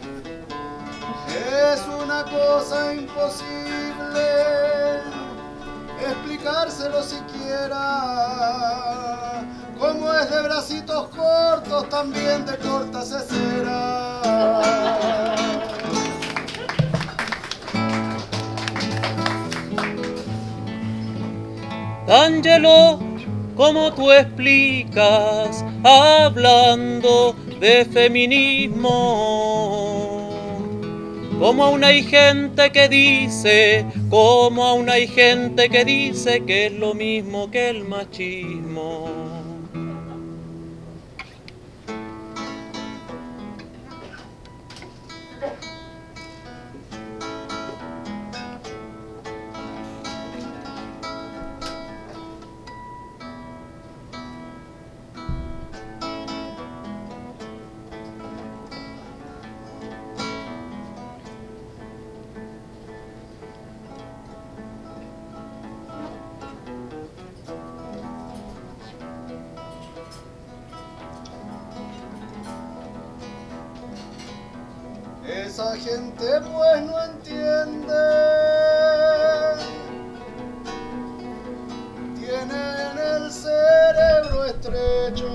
Es una cosa imposible explicárselo siquiera. Como es de bracitos cortos, también de corta se será. D'Angelo, ¿cómo tú explicas hablando de feminismo? Como aún hay gente que dice, como aún hay gente que dice que es lo mismo que el machismo. Esa gente pues no entiende. Tienen el cerebro estrecho.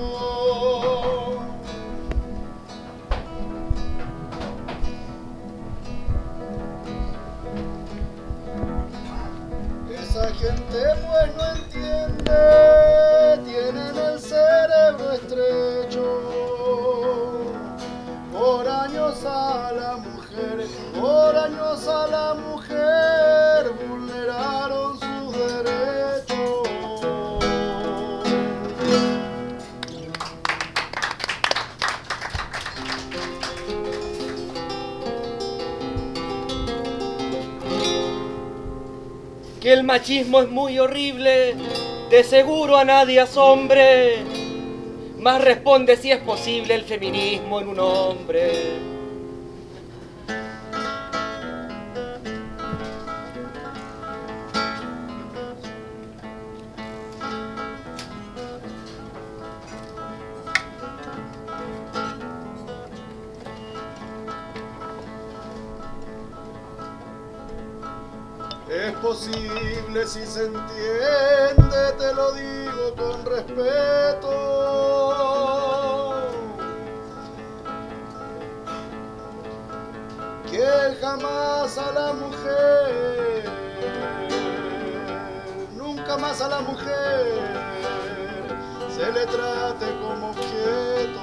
Esa gente pues no entiende. Tienen el cerebro estrecho. Por años a la mujer, por años a la mujer, vulneraron sus derechos. Que el machismo es muy horrible, de seguro a nadie asombre. Más responde si es posible el feminismo en un hombre. Es posible si se entiende, te lo digo con respeto. Que jamás a la mujer, nunca más a la mujer, se le trate como objeto.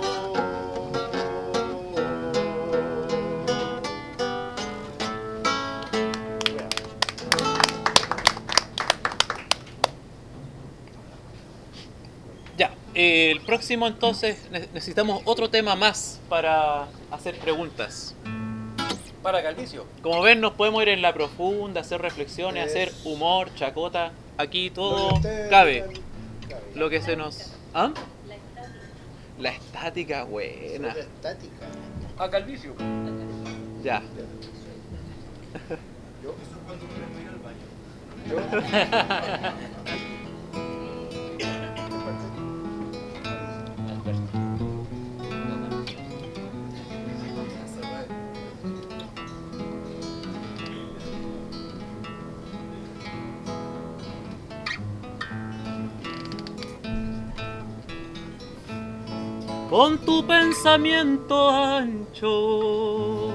Ya, eh, el próximo entonces ne- necesitamos otro tema más para hacer preguntas. Para Calvicio. Como ven, nos podemos ir en la profunda, hacer reflexiones, hacer humor, chacota. Aquí todo Lo que ustedes cabe. digan, cabe. Lo que se nos... ¿Ah? La estática, buena. Soy estática. A Calvicio. Ya. Yo, yo. con tu pensamiento ancho.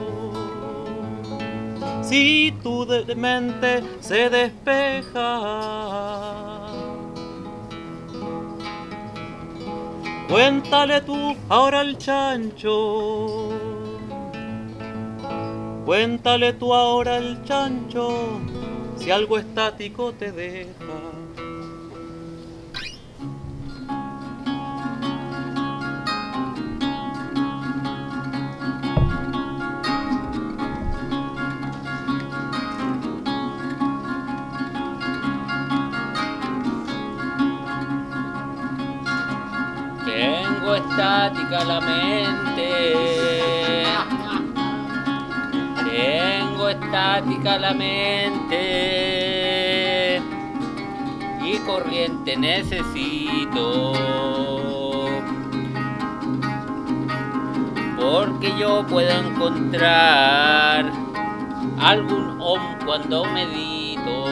Si tu de- mente se despeja, cuéntale tú ahora al chancho. Cuéntale tú ahora al chancho si algo estático te deja. Tengo estática la mente. Tengo estática la mente y corriente necesito, porque yo puedo encontrar algún om cuando medito.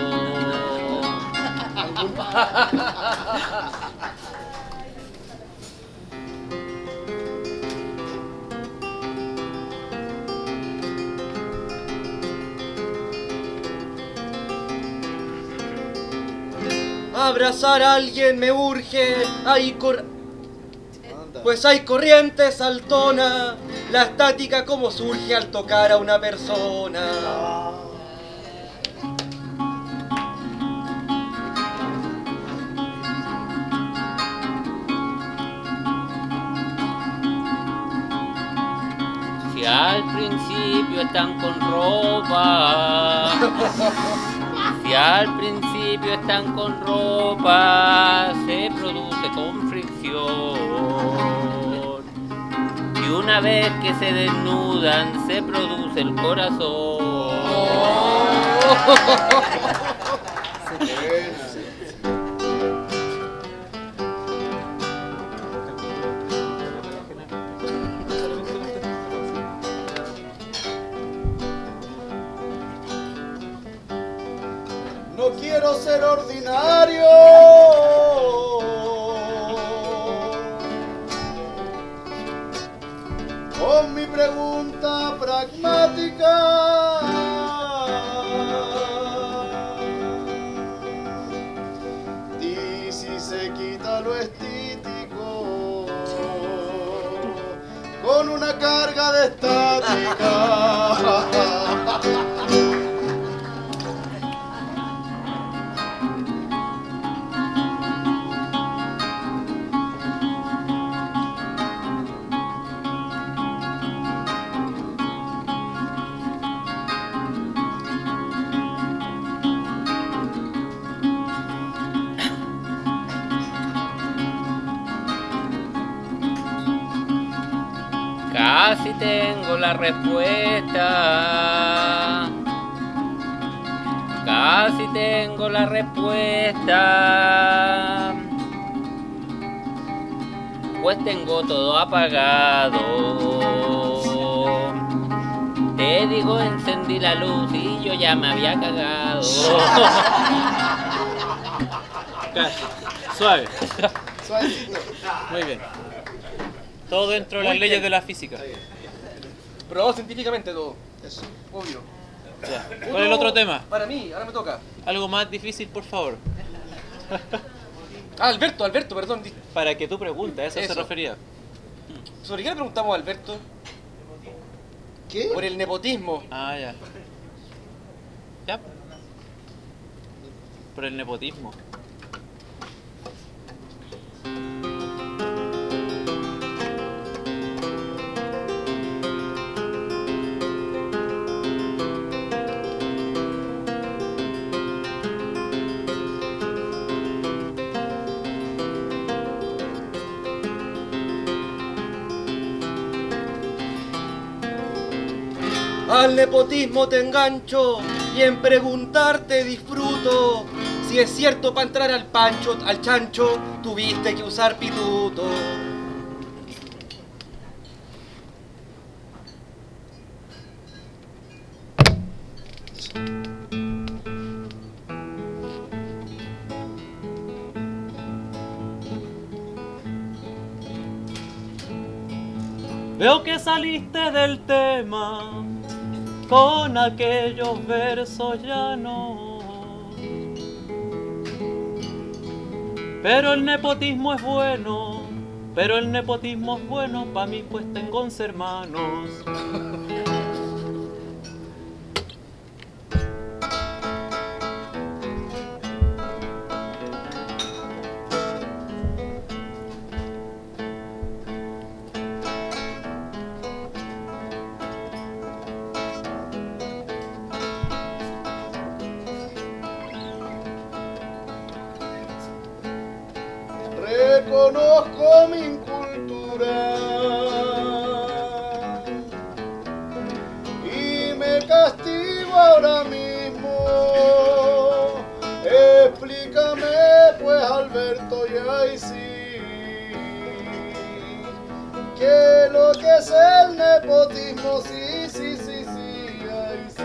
Abrazar a alguien me urge, hay cor... Anda. Pues hay corriente saltona, la estática como surge al tocar a una persona. Ah. Si al principio están con ropa, si al principio están con ropa, se produce con fricción. Y una vez que se desnudan, se produce el corazón. Buena. No quiero ser ordinario. Con mi pregunta pragmática. Y si se quita lo estítico con una carga de estática. Casi tengo la respuesta. Casi tengo la respuesta. Pues tengo todo apagado. Te digo, encendí la luz y yo ya me había cagado. Casi. Suave. Suavecito. Muy bien. Todo dentro de las Muy leyes bien. de la física. Probado científicamente todo, Eso. obvio. Ya. ¿Cuál es el otro tema? Para mí, ahora me toca. Algo más difícil, por favor. Ah, Alberto, Alberto, perdón. di- Para que tú preguntes, a eso, se Eso. refería. ¿Sobre qué le preguntamos a Alberto? ¿Qué? Por el nepotismo. Ah, ya. Ya. Por el nepotismo. Al nepotismo te engancho y en preguntarte disfruto. Si es cierto, para entrar al pancho, al chancho, tuviste que usar pituto. Veo que saliste del tema con aquellos versos llanos. Pero el nepotismo es bueno, pero el nepotismo es bueno, pa' mí pues tengo once hermanos. Reconozco mi incultura y me castigo ahora mismo. Explícame pues, Alberto, y ahí sí, que lo que es el nepotismo, sí, sí, sí, sí, ahí sí.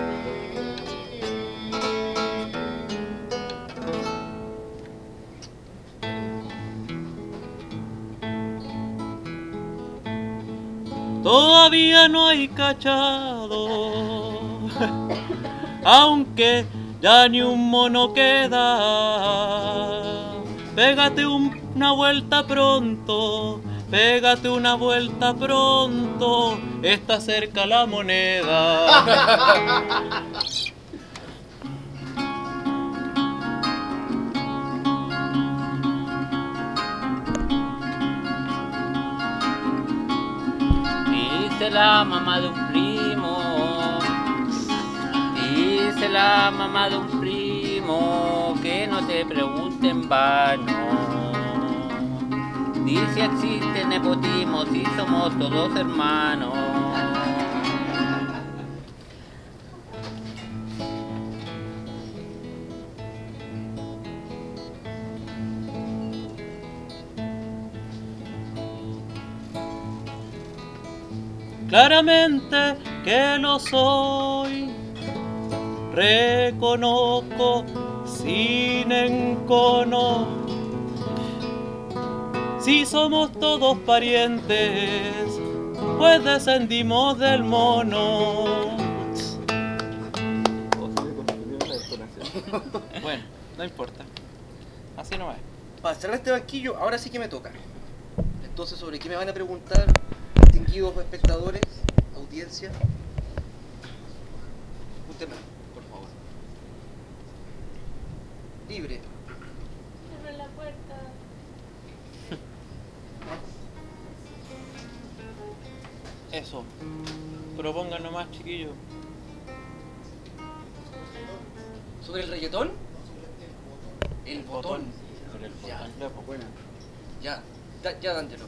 Todavía no hay cachado, aunque ya ni un mono queda. Pégate un- una vuelta pronto, pégate una vuelta pronto, está cerca la moneda. Dice la mamá de un primo, dice la mamá de un primo, que no te pregunte en vano. Dice existe nepotismo si somos todos hermanos. Claramente que lo soy, reconozco sin encono. Si somos todos parientes, pues descendimos del mono. Bueno, no importa. Así nomás. Para cerrar este banquillo, ahora sí que me toca. Entonces, ¿sobre qué me van a preguntar, distinguidos espectadores, audiencia? Pregúntenme, por favor. Libre. Cierra la puerta. Eso. Propongan nomás, chiquillos. ¿Sobre el reggaetón? El botón. Sobre el Ya. botón. Ya, pues. Buena. Ya, ya, ya, D'Angelo.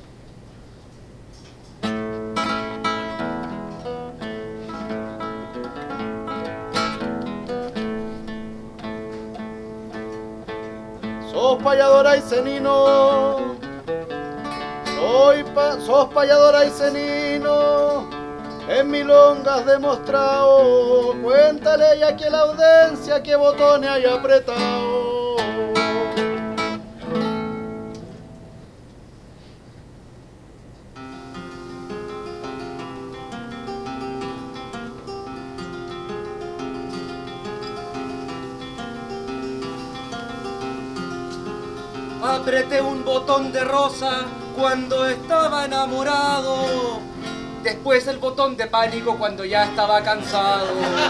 Sos payadora y cenino, soy pa sos payadora y cenino, en milongas demostrado, cuéntale ya que la audiencia que botones hay apretado. Apreté un botón de rosa cuando estaba enamorado. Después el botón de pánico cuando ya estaba cansado.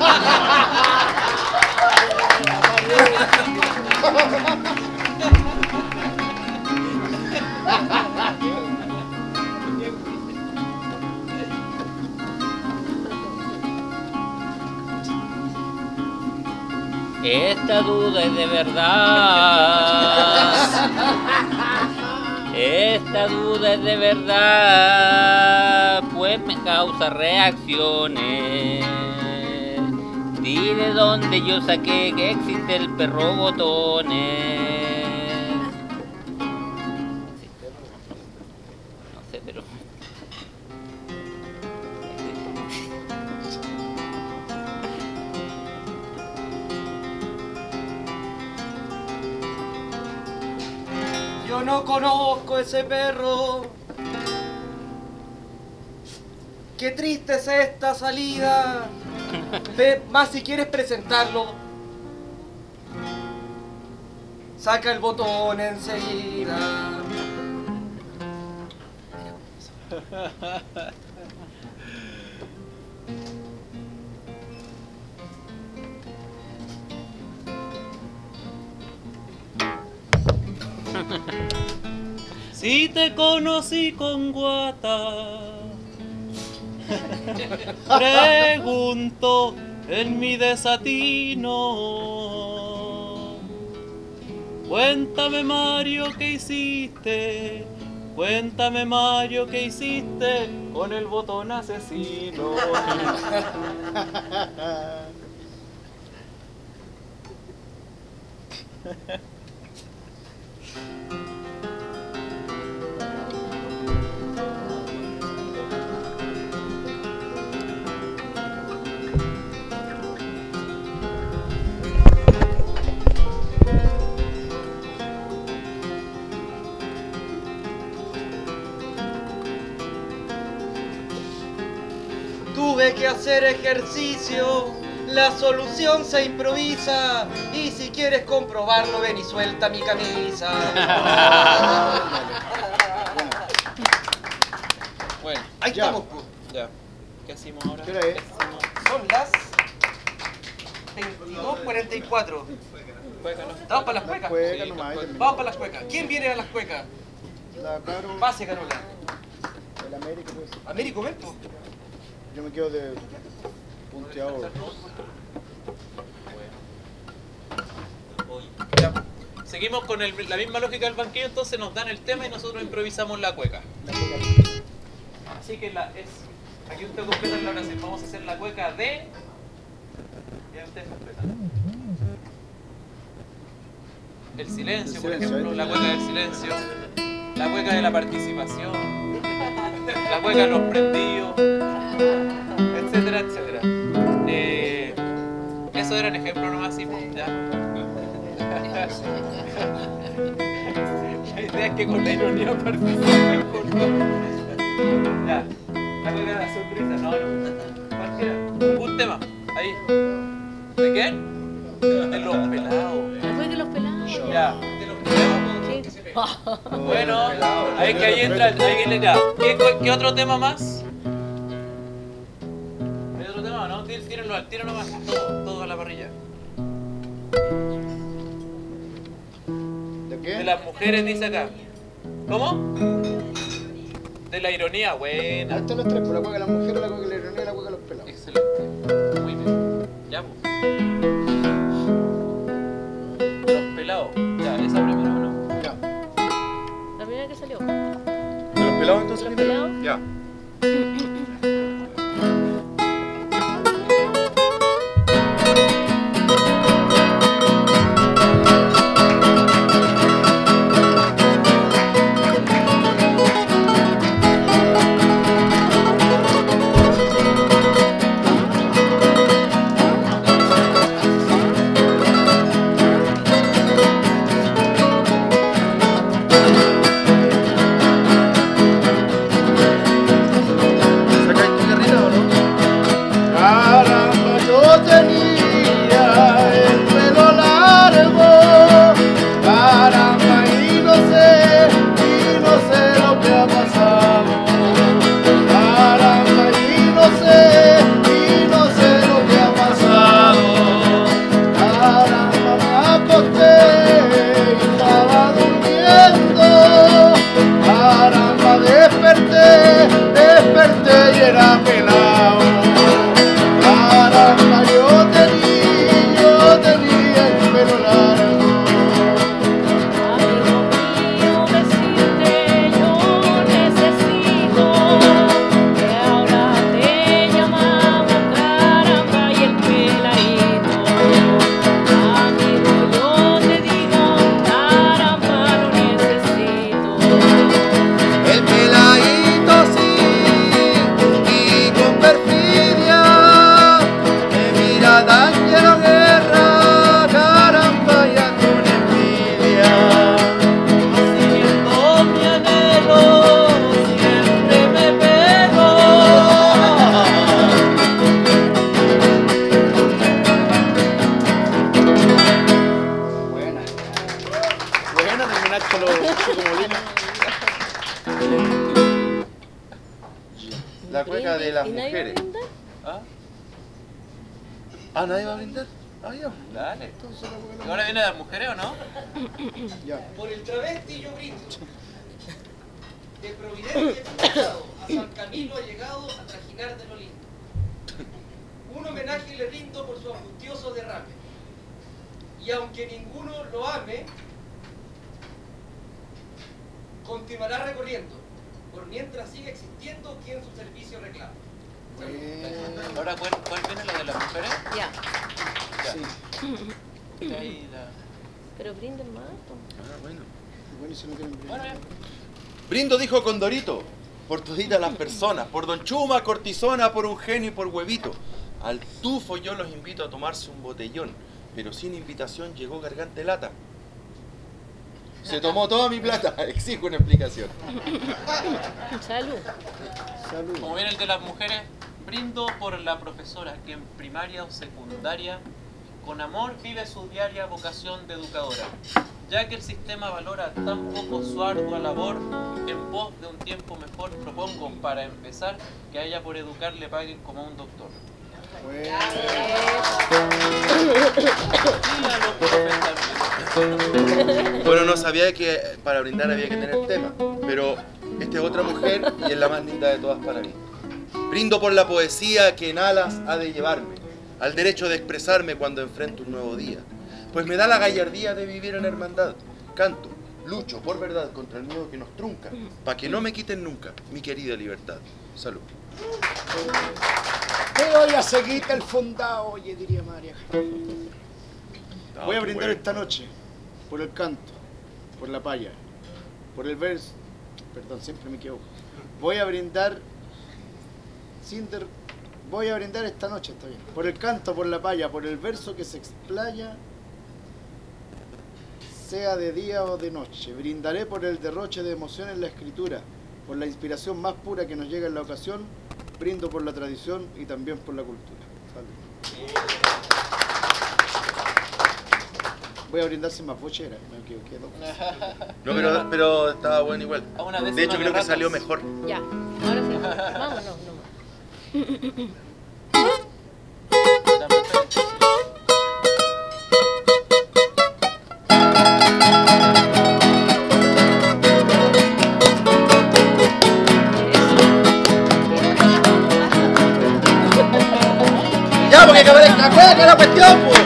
Esta duda es de verdad. Esta duda es de verdad, pues me causa reacciones. Di de dónde yo saqué que existe el perro botones. No sé, pero... Yo no conozco ese perro. qué triste es esta salida. Ve, más si quieres presentarlo, saca el botón enseguida. Si te conocí con guata, pregunto en mi desatino. Cuéntame, Mario, ¿qué hiciste? Cuéntame, Mario, ¿qué hiciste con el botón asesino? Tuve que hacer ejercicio, la solución se improvisa. Y si quieres comprobarlo, ven y suelta mi camisa. Bueno, Ahí Ya. estamos, pues. ya. ¿Qué hacemos ahora? ¿Qué hora es? Son las veintidós cuarenta y cuatro. Cueca, ¿no? ¿Vamos para las La cuecas? cueca Sí, nomás. la el- Vamos para las cuecas. ¿Quién viene a las cuecas? La Caro, Pase, Carola. el América, pues. Américo, ven, pues. Yo me quedo de punteado. Ya. Seguimos con el- la misma lógica del banquillo, entonces nos dan el tema y nosotros improvisamos la cueca. Así que la es. Aquí usted completa la oración. Vamos a hacer la cueca de. Ya ustedes completan. El silencio, El por silencio, ejemplo, ¿eh? la cueca del silencio, la cueca de la participación, la cueca de los prendidos, etcétera, etcétera. Eh, eso eran ejemplos nomás, sí, pues, ya. La idea es que con la ironía participen, por favor. Ya, la cueca de la sonrisa, no, no, cualquiera, un tema, ahí. ¿De qué? De los pelados. Después de los pelados. Ya, de los pelados. ¿Qué? Bueno, ahí que ahí entra, ahí que le da. ¿Qué, ¿Qué otro tema más? ¿Hay otro tema? ¿No? Tí- Tírenlo al tiro nomás, todo, todo a la parrilla. ¿De qué? De las mujeres dice acá. ¿Cómo? De la ironía, Ahí buena. están los tres, por la cueca de la mujer, la cueca de la ironía y la cueca de los pelados. Excelente. Muy bien. Ya, pues. Los pelados. Ya, esa primera, ¿no? Ya. La primera que salió. ¿De los pelados entonces? ¿Los pelados? Ya. ¿Sacáis tu guerrilla o no? Caramba, yo tenía el pelo largo. Caramba, y no sé, y no sé lo que ha pasado. Caramba, y no sé, y no sé lo que ha pasado. Caramba, me acosté y estaba durmiendo. Caramba, desperté, desperté y era pelado. Caramba, yo tenía, yo tenía el pelo largo. Amigo mío, decirte yo necesito que ahora te llamamos caramba y el peladito. Amigo, yo te digo caramba lo necesito. El peladito sí, y con perfil La cueca de las ¿Y nadie va a mujeres. brindar? ¿Ah? Ah, ¿nadie va a brindar? Ah, ya. Dale. ¿Y ahora viene de las mujeres o no? Ya. Por el travesti yo brindo. De Providencia he cruzado, a San Camilo he llegado a trajinar de lo lindo. Un homenaje le rindo por su angustioso derrame. Y aunque ninguno lo ame, continuará recorriendo, por mientras siga existiendo quien su servicio reclama. Ahora, ¿cuál, cuál viene la de las mujeres? Ya. Ya. Sí. Ya, ahí la- Pero brinden más. po. Ah, bueno. Bueno, y si no quieren brindar. Bueno, ya. Brindo, dijo Condorito, por toditas las personas, por Don Chuma, Cortisona, por un genio y por Huevito. Al tufo yo los invito a tomarse un botellón, pero sin invitación llegó Garganta Lata. Se tomó toda mi plata, exijo una explicación. Salud. Salud. Como viene el de las mujeres, brindo por la profesora que en primaria o secundaria con amor vive su diaria vocación de educadora, ya que el sistema valora tan poco su ardua labor. En pos de un tiempo mejor propongo, para empezar, que a ella por educar le paguen como a un doctor. Bueno. Y a los profes también. Bueno, no sabía que para brindar había que tener tema, pero esta es otra mujer y es la más linda de todas para mí. Brindo por la poesía que en alas ha de llevarme, al derecho de expresarme cuando enfrento un nuevo día, pues me da la gallardía de vivir en hermandad. Canto, lucho por verdad contra el miedo que nos trunca, para que no me quiten nunca mi querida libertad. Salud. Pero ya se quita el fundado, oye, diría María. Voy a brindar esta noche por el canto, por la paya, por el verso. Perdón, siempre me equivoco. Voy a brindar sin der- Voy a brindar esta noche, está bien. Por el canto, por la paya, por el verso que se explaya, sea de día o de noche. Brindaré por el derroche de emoción en la escritura, por la inspiración más pura que nos llega en la ocasión. Brindo por la tradición y también por la cultura. Salud. Voy a brindar sin más bochera, me equivoqué dos veces. No, pero, pero estaba bueno igual. A una décima De hecho, de creo que ratos. salió mejor. Ya. Ahora sí. Vámonos nomás. Las mujeres. Ya, porque que aparezca cueca la cuestión, pues.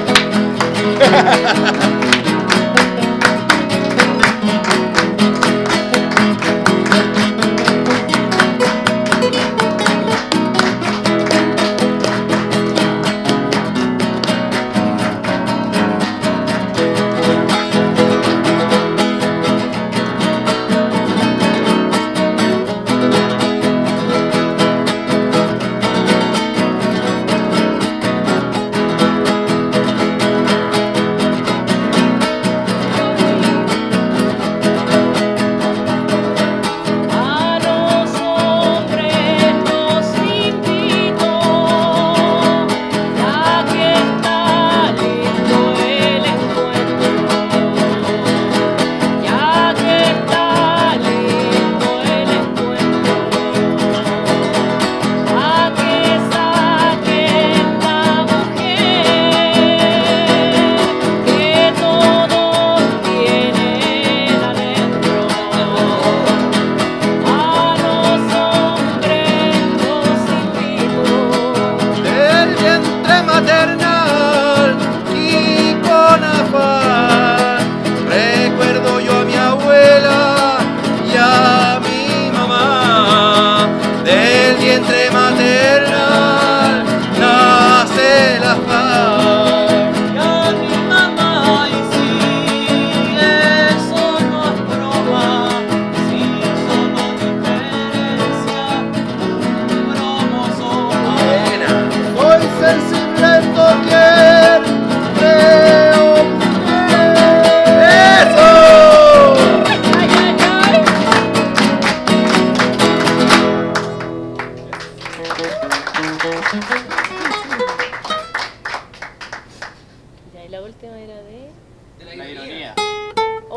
Ya, y la última era de... De La ironía. Oh,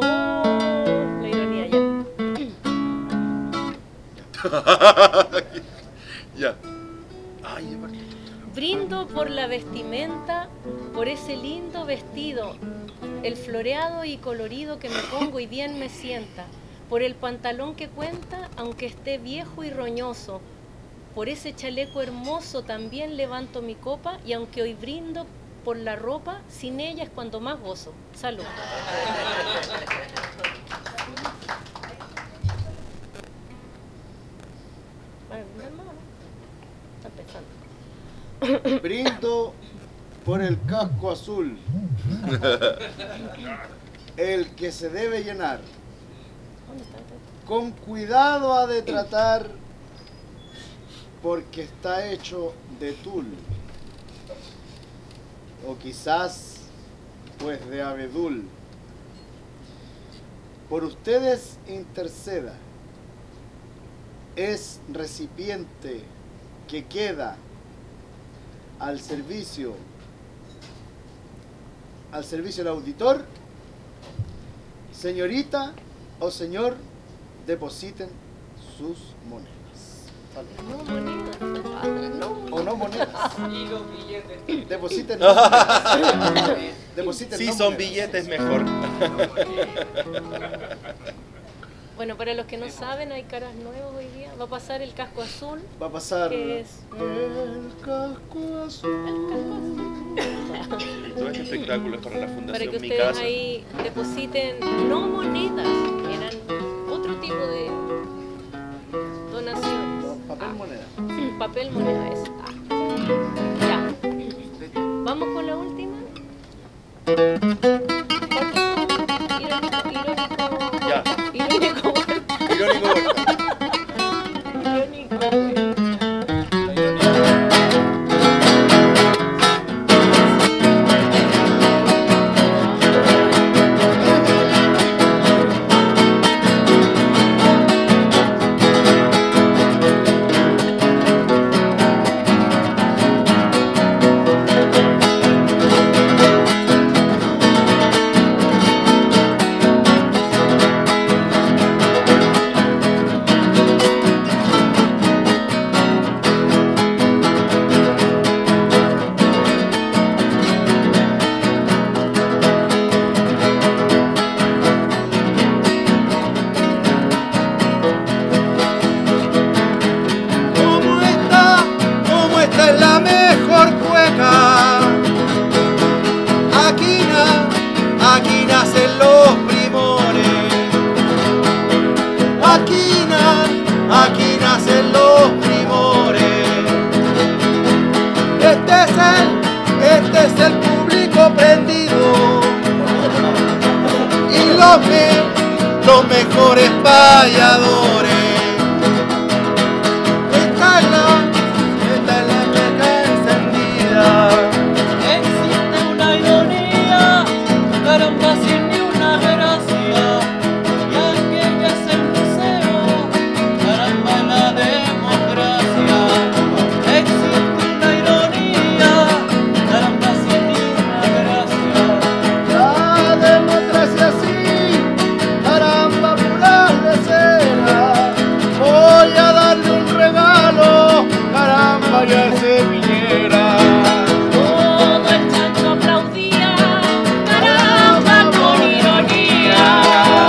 la ironía, ya. Ya. Ay, es Brindo por la vestimenta, por ese lindo vestido, el floreado y colorido que me pongo y bien me sienta, por el pantalón que cuenta, aunque esté viejo y roñoso, por ese chaleco hermoso también levanto mi copa y aunque hoy brindo por la ropa, sin ella es cuando más gozo. Salud. Está empezando. Brindo por el casco azul, el que se debe llenar. Con cuidado ha de tratar, porque está hecho de tul, o quizás pues de abedul. Por ustedes interceda, es recipiente que queda al servicio, al servicio del auditor. Señorita o señor, depositen sus monedas. No monedas. No. O no monedas. Y los billetes. Depositen. No. Depositen. Si no son monedas. billetes, mejor. Bueno, para los que no saben, hay caras nuevas hoy día. Va a pasar el casco azul. Va a pasar que es el casco azul. Y todo este espectáculo es para la Para Fundación que Mi ustedes Casa. ahí depositen no monedas, eran otro tipo de donaciones. Papel moneda. Ah, papel moneda es. Ah. Ya. Vamos con la última. Irónico, irónico. Ya. Irónico. Irónico Huerta. Irónico. ¿Cómo está? ¿Cómo está en la mejor cueca? Aquí, na, aquí nacen los primores. Aquí, na, aquí nacen los primores. Este es el, este es el público prendido. Y los, me, los mejores payadores. Esta es la, esta es la meca encendida. Existe una ironía, caramba, sin ni una gracia. Y aquella es el museo, caramba, la democracia. Existe una ironía, caramba, sin ni una gracia. La democracia sí, caramba, mural de cera. Voy a darle un regalo, caramba, ya se viniera. Todo el chancho aplaudía, caramba, con ironía.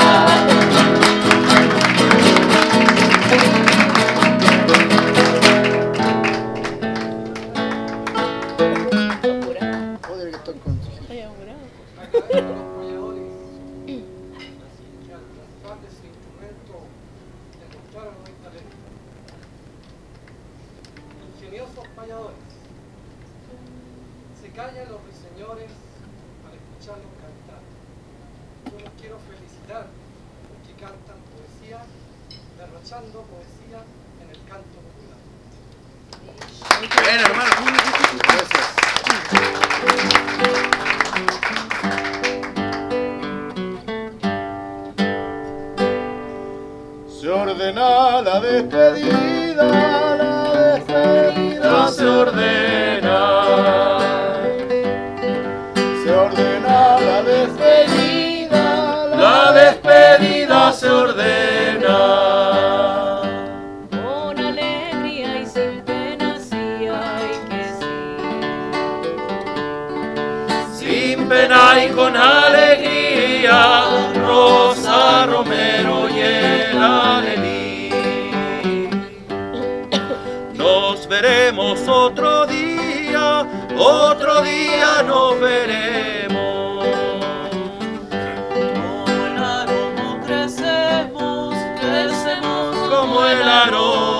Joder, que estoy con... Ingeniosos payadores. Se callan los ruiseñores al escucharlos cantar. Yo los quiero felicitar porque cantan poesía, derrochando poesía en el canto popular. Bien, hermano. Gracias. Se ordena la despedida, la despedida se ordena. Se ordena la despedida, La despedida se ordena. Con alegría y sin pena. y con alegría, Rosa, Romero y el alelí. Nos veremos otro día, otro día nos veremos. Como el aroma crecemos, crecemos como el aroma.